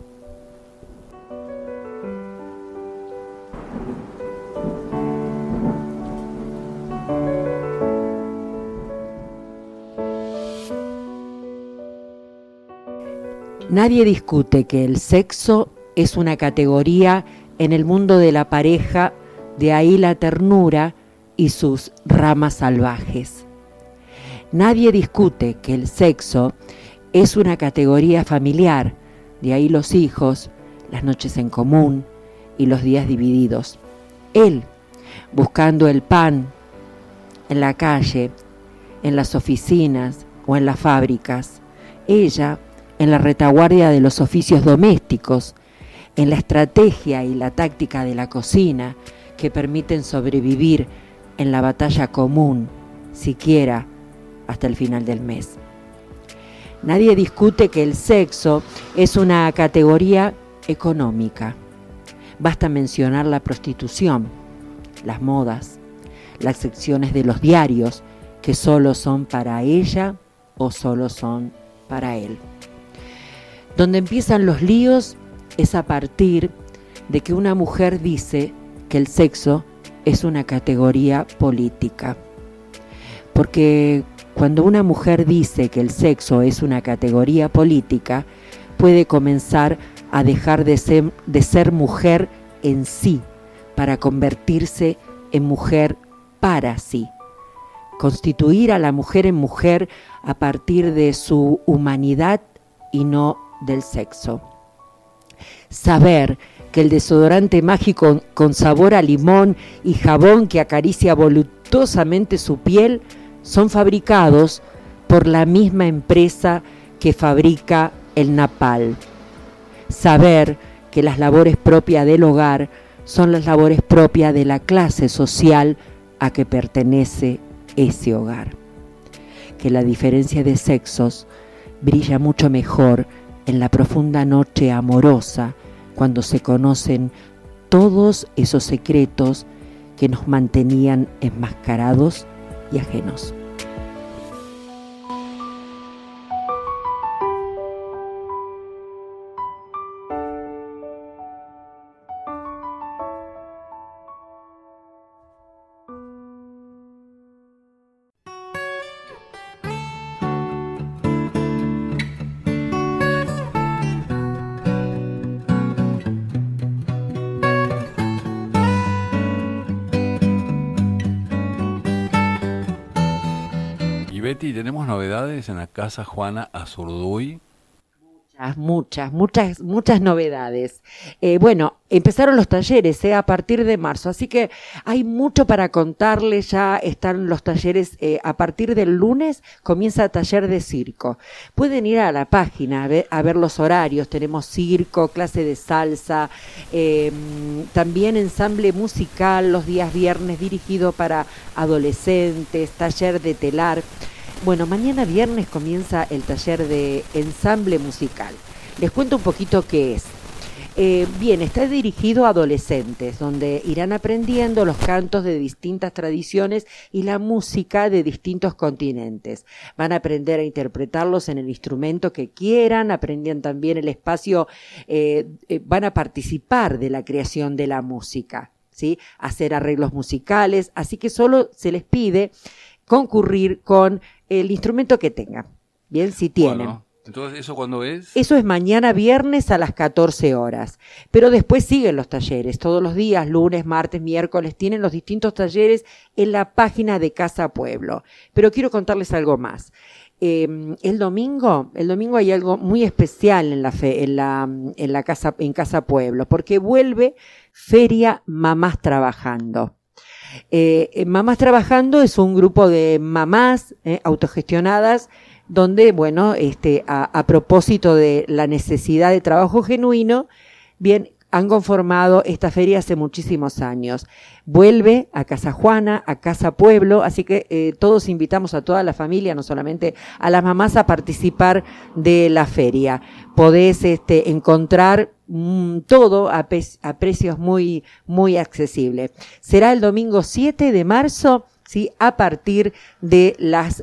Nadie discute que el sexo es una categoría en el mundo de la pareja, de ahí la ternura y sus ramas salvajes. Nadie discute que el sexo es una categoría familiar, de ahí los hijos, las noches en común y los días divididos. Él, buscando el pan en la calle, en las oficinas o en las fábricas. Ella, en la retaguardia de los oficios domésticos, en la estrategia y la táctica de la cocina que permiten sobrevivir en la batalla común, siquiera hasta el final del mes. Nadie discute que el sexo es una categoría económica. Basta mencionar la prostitución, las modas, las secciones de los diarios que solo son para ella o solo son para él. Donde empiezan los líos es a partir de que una mujer dice que el sexo es una categoría política. Porque cuando una mujer dice que el sexo es una categoría política, puede comenzar a dejar de ser mujer en sí, para convertirse en mujer para sí. Constituir a la mujer en mujer a partir de su humanidad y no del sexo. Saber que el desodorante mágico con sabor a limón y jabón que acaricia voluptuosamente su piel son fabricados por la misma empresa que fabrica el napal. Saber que las labores propias del hogar son las labores propias de la clase social a que pertenece ese hogar. Que la diferencia de sexos brilla mucho mejor en la profunda noche amorosa, cuando se conocen todos esos secretos que nos mantenían enmascarados y ajenos. Betty, ¿tenemos novedades en la Casa Juana Azurduy? Muchas novedades. Bueno, empezaron los talleres a partir de marzo, así que hay mucho para contarles. Ya están los talleres, a partir del lunes comienza taller de circo. Pueden ir a la página a ver los horarios. Tenemos circo, clase de salsa, también ensamble musical los días viernes dirigido para adolescentes, taller de telar. Bueno, mañana viernes comienza el taller de ensamble musical. Les cuento un poquito qué es. Bien, está dirigido a adolescentes, donde irán aprendiendo los cantos de distintas tradiciones y la música de distintos continentes. Van a aprender a interpretarlos en el instrumento que quieran, aprenden también el espacio, van a participar de la creación de la música, ¿sí? Hacer arreglos musicales, así que solo se les pide concurrir con el instrumento que tengan. Bien, si tienen. Bueno, Entonces, ¿eso cuándo es? Eso es mañana viernes a las 14 horas. Pero después siguen los talleres, todos los días, lunes, martes, miércoles, tienen los distintos talleres en la página de Casa Pueblo. Pero quiero contarles algo más. El domingo hay algo muy especial en Casa Pueblo, porque vuelve Feria Mamás Trabajando. Mamás Trabajando es un grupo de mamás autogestionadas, donde, bueno, a propósito de la necesidad de trabajo genuino, bien, han conformado esta feria hace muchísimos años. Vuelve a Casa Juana, a Casa Pueblo, así que todos invitamos a toda la familia, no solamente a las mamás, a participar de la feria. Podés encontrar todo a precios muy, muy accesibles. Será el domingo 7 de marzo, ¿sí? A partir de las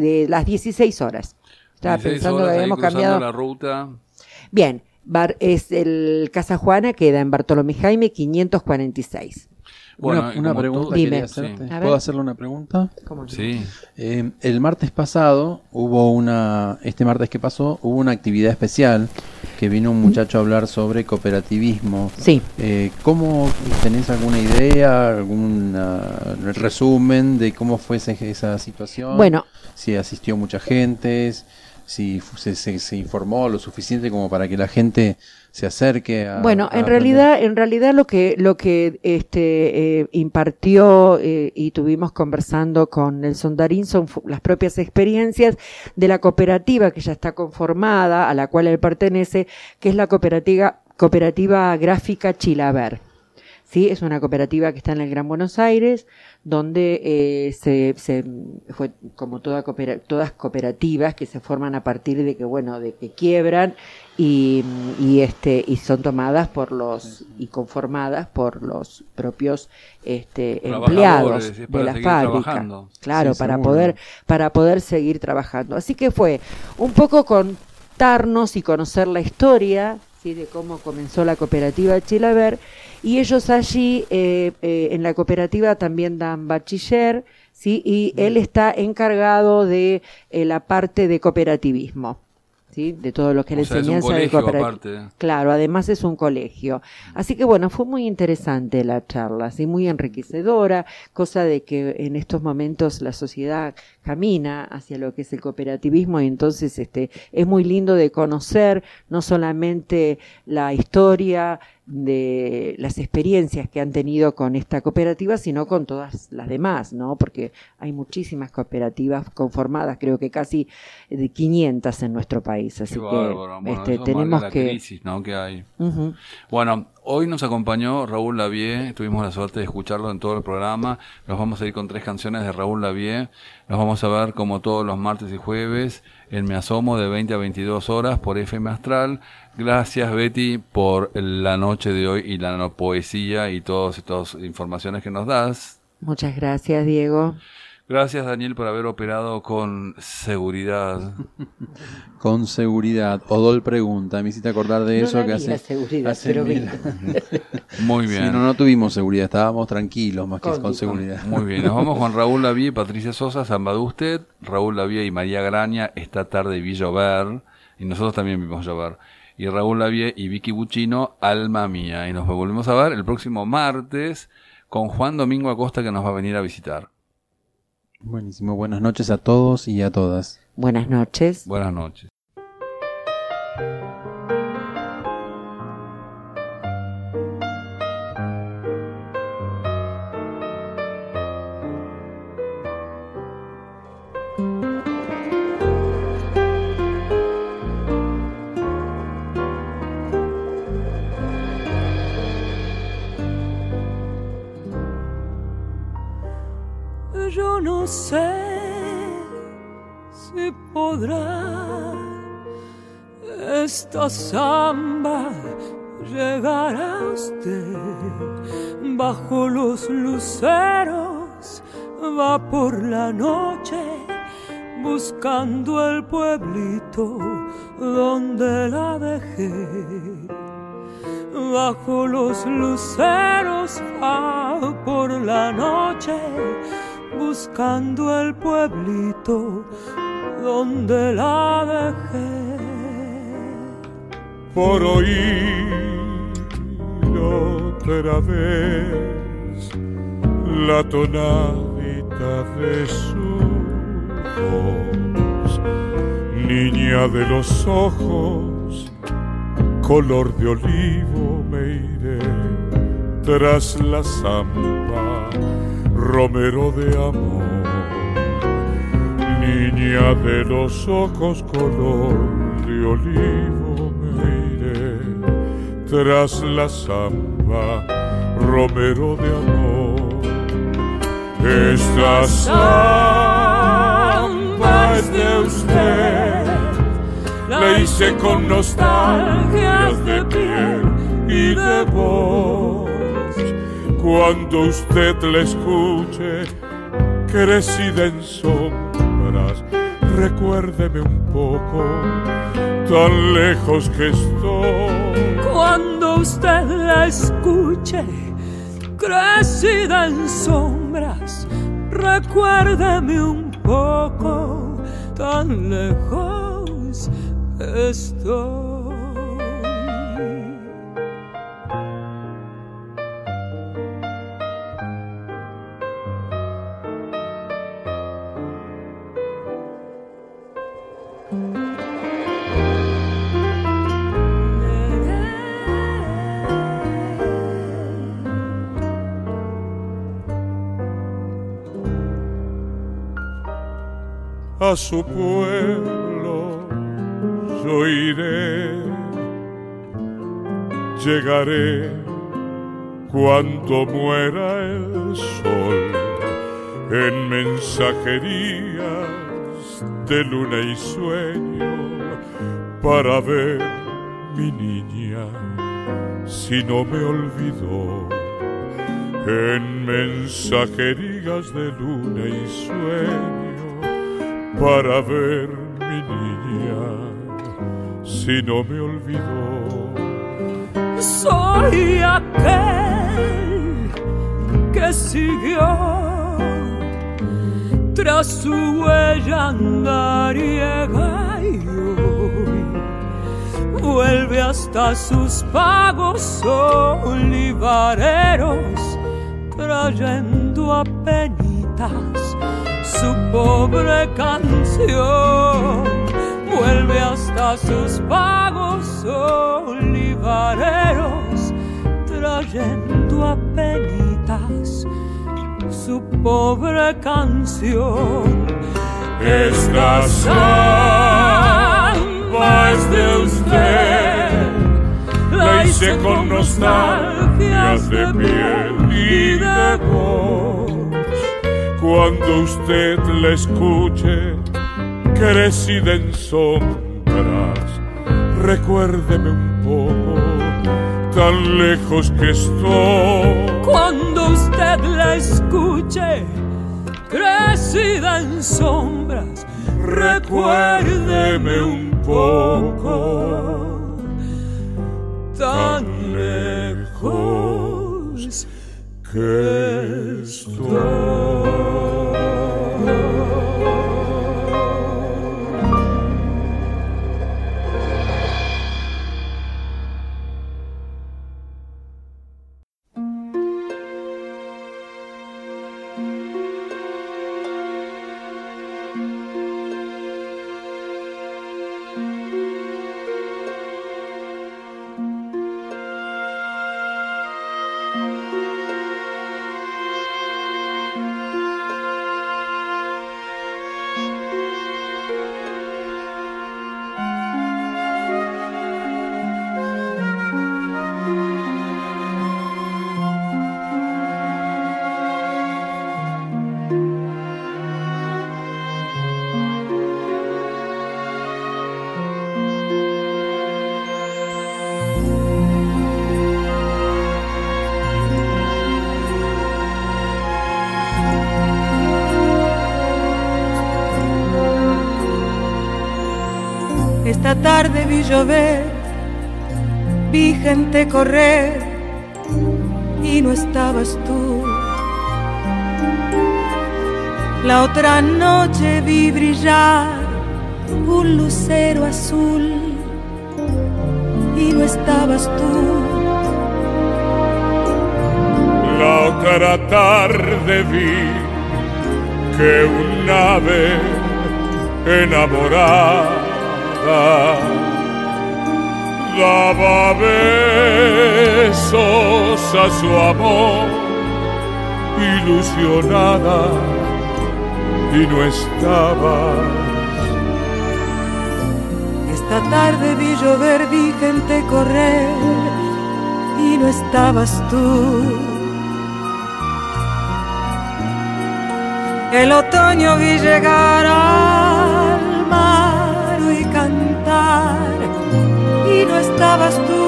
16 horas. Estaba 16 pensando horas que habíamos cambiado la ruta. Bien, es el Casa Juana, queda en Bartolomé Jaime 546. Bueno, una pregunta quería hacerte. Sí. ¿Puedo hacerle una pregunta? ¿Cómo no? Sí. El martes pasado este martes que pasó, hubo una actividad especial que vino un muchacho a hablar sobre cooperativismo. Sí. ¿Cómo tenés alguna idea, algún resumen de cómo fue esa situación? Bueno. Si asistió mucha gente, si se informó lo suficiente como para que la gente se acerque a... Bueno, en realidad lo que impartió y tuvimos conversando con Nelson Darín son las propias experiencias de la cooperativa que ya está conformada, a la cual él pertenece, que es la cooperativa gráfica Chilaver. Sí, es una cooperativa que está en el Gran Buenos Aires, donde fue como todas cooperativas que se forman a partir de que quiebran y son tomadas y conformadas por los propios empleados de la fábrica. Claro, sí, para poder seguir trabajando. Así que fue un poco contarnos y conocer la historia, ¿sí? De cómo comenzó la cooperativa Chilaver. Y ellos allí, en la cooperativa también dan bachiller, ¿sí? Y él está encargado de la parte de cooperativismo, ¿sí? De todo lo que es la enseñanza de cooperativismo. Claro, además es un colegio. Así que bueno, fue muy interesante la charla, ¿sí? Muy enriquecedora, cosa de que en estos momentos la sociedad camina hacia lo que es el cooperativismo y entonces es muy lindo de conocer no solamente la historia de las experiencias que han tenido con esta cooperativa, sino con todas las demás, ¿no? Porque hay muchísimas cooperativas conformadas, creo que casi de 500 en nuestro país, así que bueno, tenemos la que crisis, ¿no? Que hay. Bueno, hoy nos acompañó Raúl Lavie, tuvimos la suerte de escucharlo en todo el programa. Nos vamos a ir con 3 canciones de Raúl Lavie. Nos vamos a ver como todos los martes y jueves en Me Asomo de 20 a 22 horas por FM Astral. Gracias, Betty, por la noche de hoy y la poesía y todas estas informaciones que nos das. Muchas gracias, Diego. Gracias, Daniel, por haber operado con seguridad. Con seguridad. Odol pregunta, me hiciste acordar de eso que hace seguridad, Muy bien. Sí, no tuvimos seguridad, estábamos tranquilos más que con seguridad. Muy bien, nos vamos con Raúl Lavie y Patricia Sosa, Samba de Usted. Raúl Lavie y María Graña, Esta tarde vi llover, y nosotros también vimos llover. Y Raúl Lavie y Vicky Buccino, Alma Mía. Y nos volvemos a ver el próximo martes con Juan Domingo Acosta, que nos va a venir a visitar. Buenísimo, buenas noches a todos y a todas. Buenas noches. Buenas noches. Yo no sé si podrá esta samba llegar a usted. Bajo los luceros va por la noche buscando el pueblito donde la dejé. Bajo los luceros va por la noche buscando el pueblito donde la dejé. por oír otra vez la tonadita de su voz. Niña de los ojos, color de olivo, me iré tras la zamba, romero de amor. Niña de los ojos, color de olivo, me iré tras la zamba, romero de amor. Esta zamba es de usted, la hice con nostalgias de piel y de voz. Cuando usted la escuche, crecida en sombras, recuérdeme un poco, tan lejos que estoy. Cuando usted la escuche, crecida en sombras, recuérdeme un poco, tan lejos estoy. A su pueblo yo iré, llegaré cuando muera el sol, en mensajerías de luna y sueño, para ver mi niña si no me olvidó. En mensajerías de luna y sueño, para ver mi niña si no me olvidó. Soy aquel que siguió tras su huella andariega y hoy vuelve hasta sus pagos olivareros, trayendo a penitas su pobre canción. Vuelve hasta sus pagos olivareros, trayendo a penitas su pobre canción. Esta samba es de usted, la hice con nostalgias de piel y de voz. Cuando usted la escuche, crecida en sombras, recuérdeme un poco, tan lejos que estoy. Cuando usted la escuche, crecida en sombras, recuérdeme un poco, tan lejos que estoy. Esta tarde vi llover, vi gente correr y no estabas tú. La otra noche vi brillar un lucero azul y no estabas tú. La otra tarde vi que un ave enamorada daba besos a su amor, ilusionada, y no estabas. Esta tarde vi llover, vi gente correr y no estabas tú. El otoño vi llegar al mar y cantar y no estabas tú.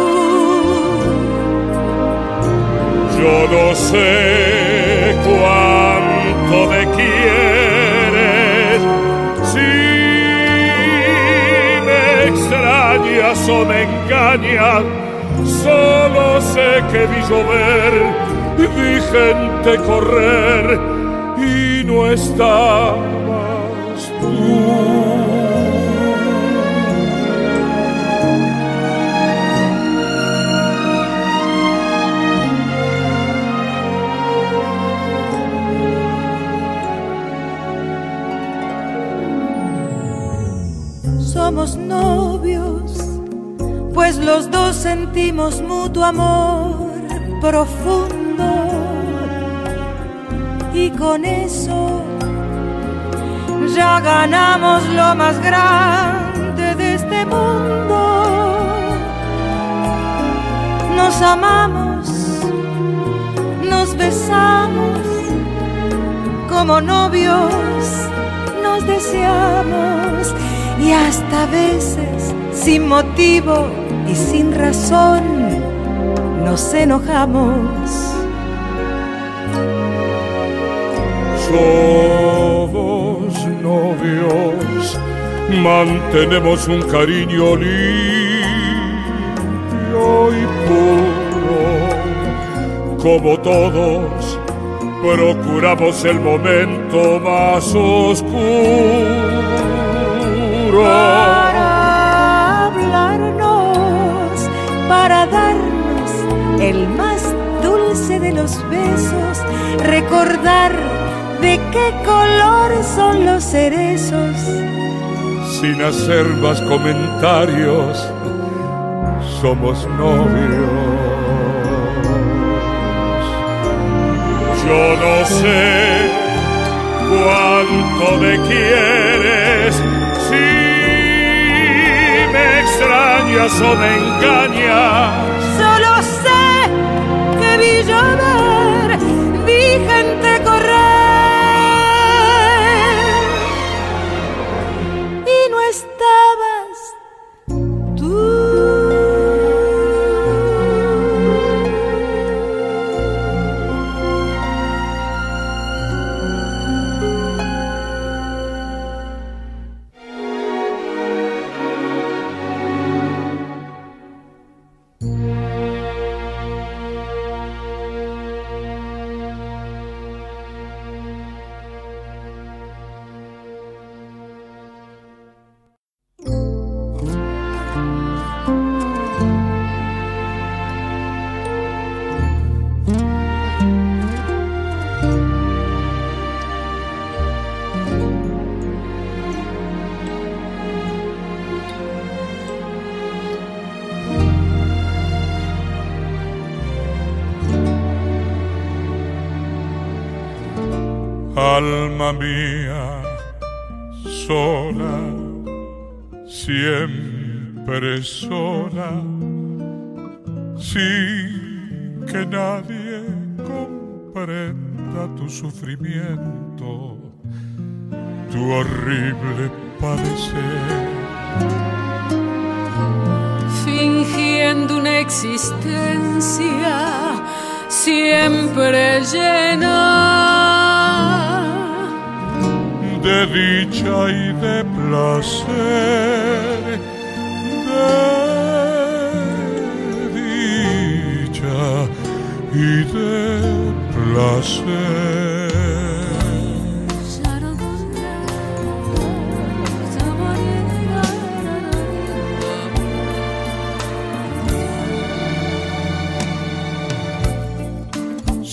Yo no sé cuánto me quieres, si me extrañas o me engañas, solo sé que vi llover, vi gente correr y no estabas tú. Somos novios, pues los dos sentimos mutuo amor profundo, y con eso ya ganamos lo más grande de este mundo. Nos amamos, nos besamos, como novios nos deseamos, y hasta a veces sin motivo y sin razón nos enojamos. Somos novios, mantenemos un cariño limpio y puro. Como todos, procuramos el momento más oscuro para hablarnos, para darnos el más dulce de los besos, recordar de qué color son los cerezos. Sin hacer más comentarios, somos novios. Yo no sé cuánto me quieres, si me extrañas o me engañas. Solo sé que vi llover, vi gente correr y no estabas tú. Alma mía, sola, siempre sola, sin que nadie comprenda tu sufrimiento, tu horrible padecer. Fingiendo una existencia siempre llena de dicha y de placer, de dicha y de placer.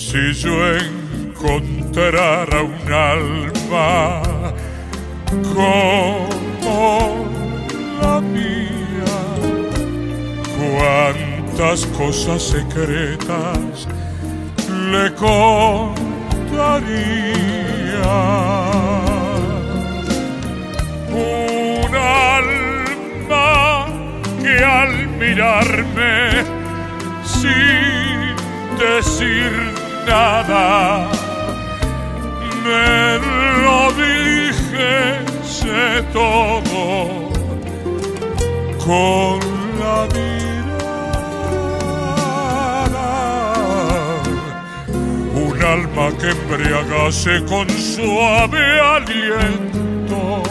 Si yo encontrara un alma como la mía, cuántas cosas secretas le contaría. Un alma que al mirarme sin decir nada me lo dijese todo con la mirada. Un alma que embriagase con suave aliento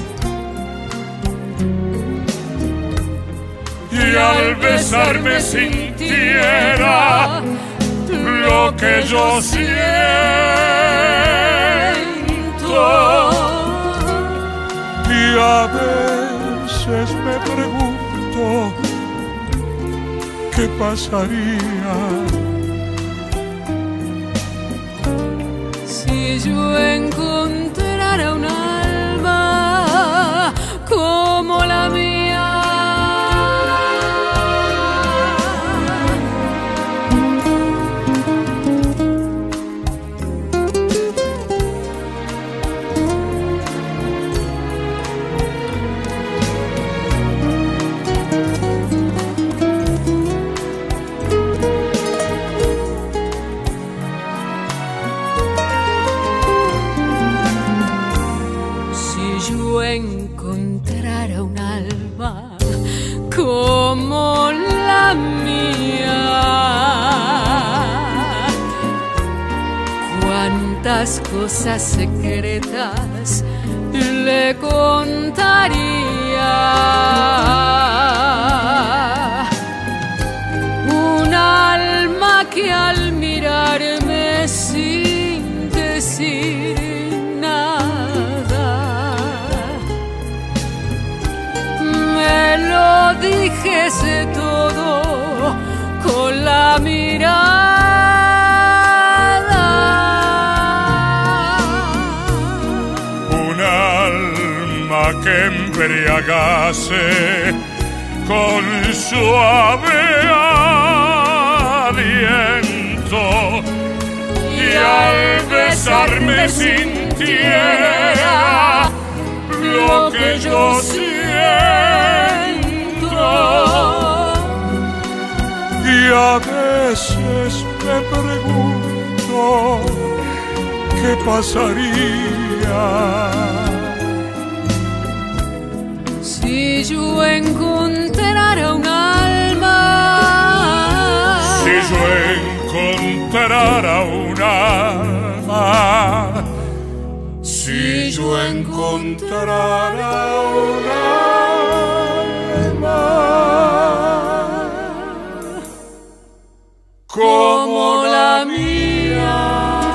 y al besarme sintiera lo que yo siento. Y a veces me pregunto qué pasaría si yo encontrara un alma como la mía. Encontrara un alma como la mía, cuántas cosas secretas le contaría. Un alma que al mirarme sin decir me lo dijese todo con la mirada. Un alma que embriagase con suave aliento y al besarme sintiera lo que yo siento. Y a veces me pregunto qué pasaría si yo encontrara un alma. Si yo encontrara un alma. Si yo encontrara un alma como la mía.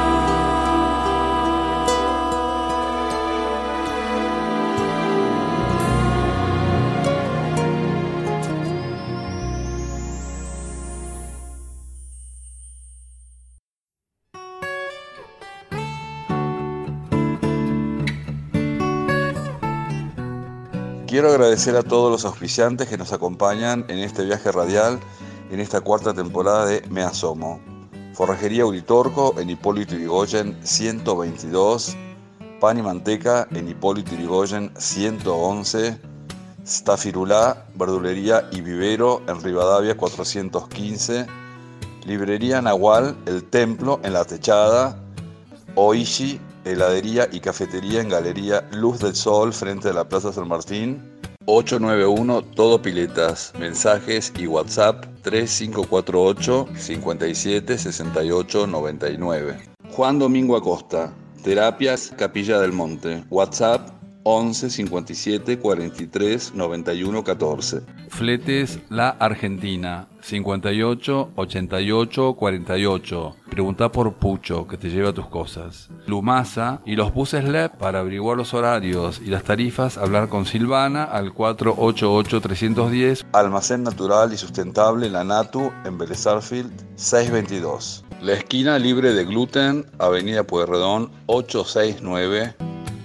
Quiero agradecer a todos los auspiciantes que nos acompañan en este viaje radial, en esta cuarta temporada de Me Asomo. Forrajería Uritorco en Hipólito Yrigoyen 122, Pan y Manteca en Hipólito Yrigoyen 111, Stafirulá, Verdulería y Vivero en Rivadavia 415, Librería Nahual, El Templo en La Techada, Oishi, heladería y cafetería en Galería Luz del Sol frente a la Plaza San Martín. 891 Todo Piletas. Mensajes y WhatsApp 3548 57 68 99. Juan Domingo Acosta, Terapias Capilla del Monte. WhatsApp 11 57 43 91 14. Fletes La Argentina 58 88 48. Preguntá por Pucho, que te lleva tus cosas. Lumasa y los buses LEP para averiguar los horarios y las tarifas, hablar con Silvana al 488-310. Almacén natural y sustentable La Natu en Vélez Sarsfield 622. La esquina libre de gluten, Avenida Pueyrredón 869.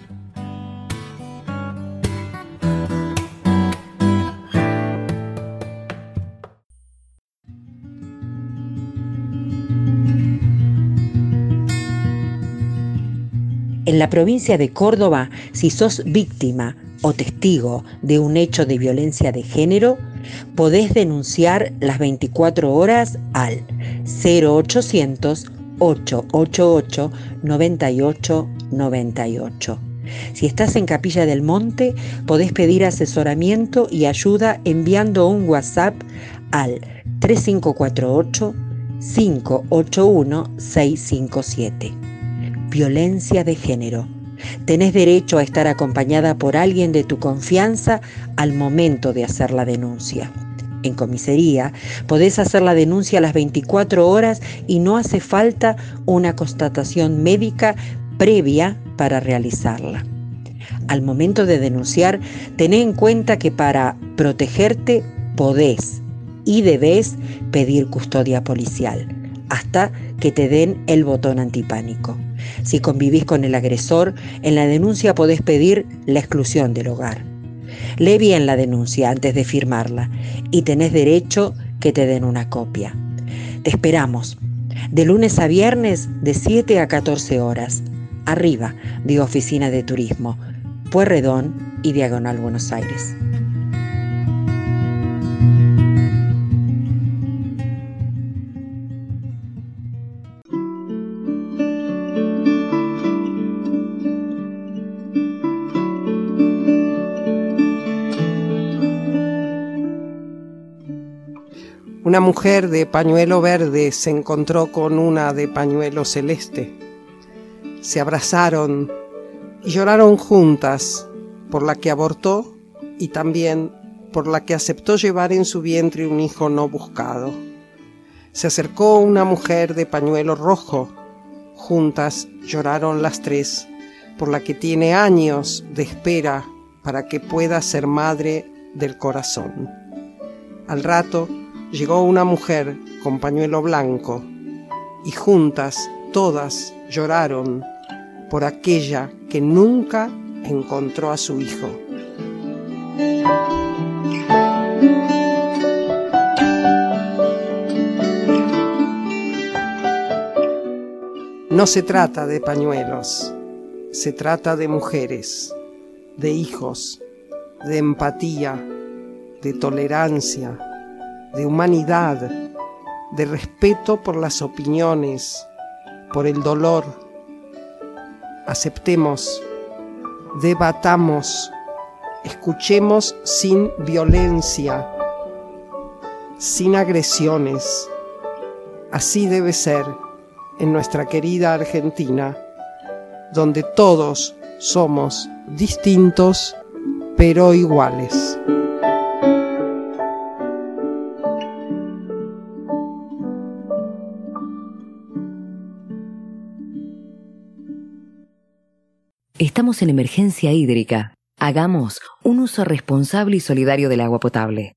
En la provincia de Córdoba, si sos víctima o testigo de un hecho de violencia de género, podés denunciar las 24 horas al 0800-888-9898. Si estás en Capilla del Monte, podés pedir asesoramiento y ayuda enviando un WhatsApp al 3548-581-657. Violencia de género. Tenés derecho a estar acompañada por alguien de tu confianza al momento de hacer la denuncia. En comisaría podés hacer la denuncia a las 24 horas y no hace falta una constatación médica previa para realizarla. Al momento de denunciar, tené en cuenta que para protegerte podés y debés pedir custodia policial hasta que te den el botón antipánico. Si convivís con el agresor, en la denuncia podés pedir la exclusión del hogar. Lee bien la denuncia antes de firmarla y tenés derecho que te den una copia. Te esperamos de lunes a viernes de 7 a 14 horas, arriba de Oficina de Turismo, Pueyrredón y Diagonal Buenos Aires. Una mujer de pañuelo verde se encontró con una de pañuelo celeste. Se abrazaron y lloraron juntas por la que abortó y también por la que aceptó llevar en su vientre un hijo no buscado. Se acercó una mujer de pañuelo rojo. Juntas lloraron las tres por la que tiene años de espera para que pueda ser madre del corazón. Al rato llegó una mujer con pañuelo blanco y juntas todas lloraron por aquella que nunca encontró a su hijo. No se trata de pañuelos, se trata de mujeres, de hijos, de empatía, de tolerancia, de humanidad, de respeto por las opiniones, por el dolor. Aceptemos, debatamos, escuchemos sin violencia, sin agresiones. Así debe ser en nuestra querida Argentina, donde todos somos distintos pero iguales. Estamos en emergencia hídrica. Hagamos un uso responsable y solidario del agua potable.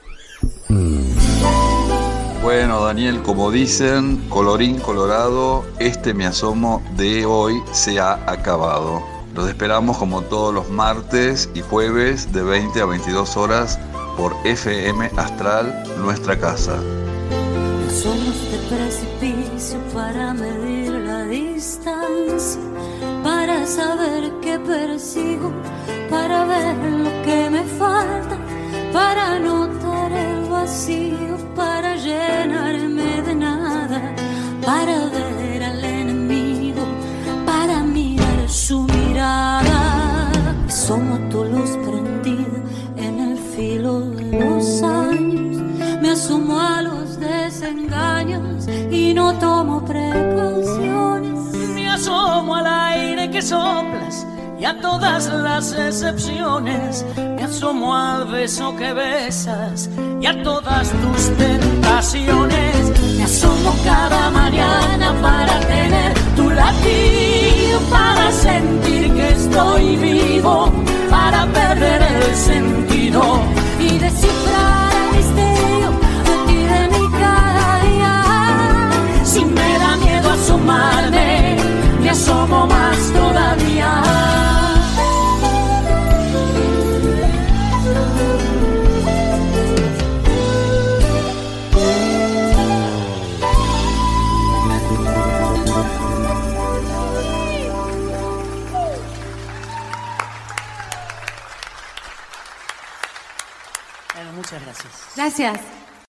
Bueno, Daniel, como dicen, colorín colorado, este Me Asomo de hoy se ha acabado. Los esperamos como todos los martes y jueves de 20 a 22 horas por FM Astral, nuestra casa. Somos de precipicio para medir la distancia, para saber qué persigo, para ver lo que me falta, para notar el vacío, para llenarme de nada, para ver al enemigo, para mirar su mirada. Somos tu luz prendida en el filo de los años, me asomo a los desengaños y no tomo precauciones. Me asomo al aire que soplas y a todas las excepciones. me asomo al beso que besas y a todas tus tentaciones. Me asomo cada mañana para tener tu latido, para sentir que estoy vivo, para perder el sentido y descifrar el misterio aquí de mi cada día. Si me da miedo asomarme, me asomo más todavía. Bueno, muchas gracias. Gracias.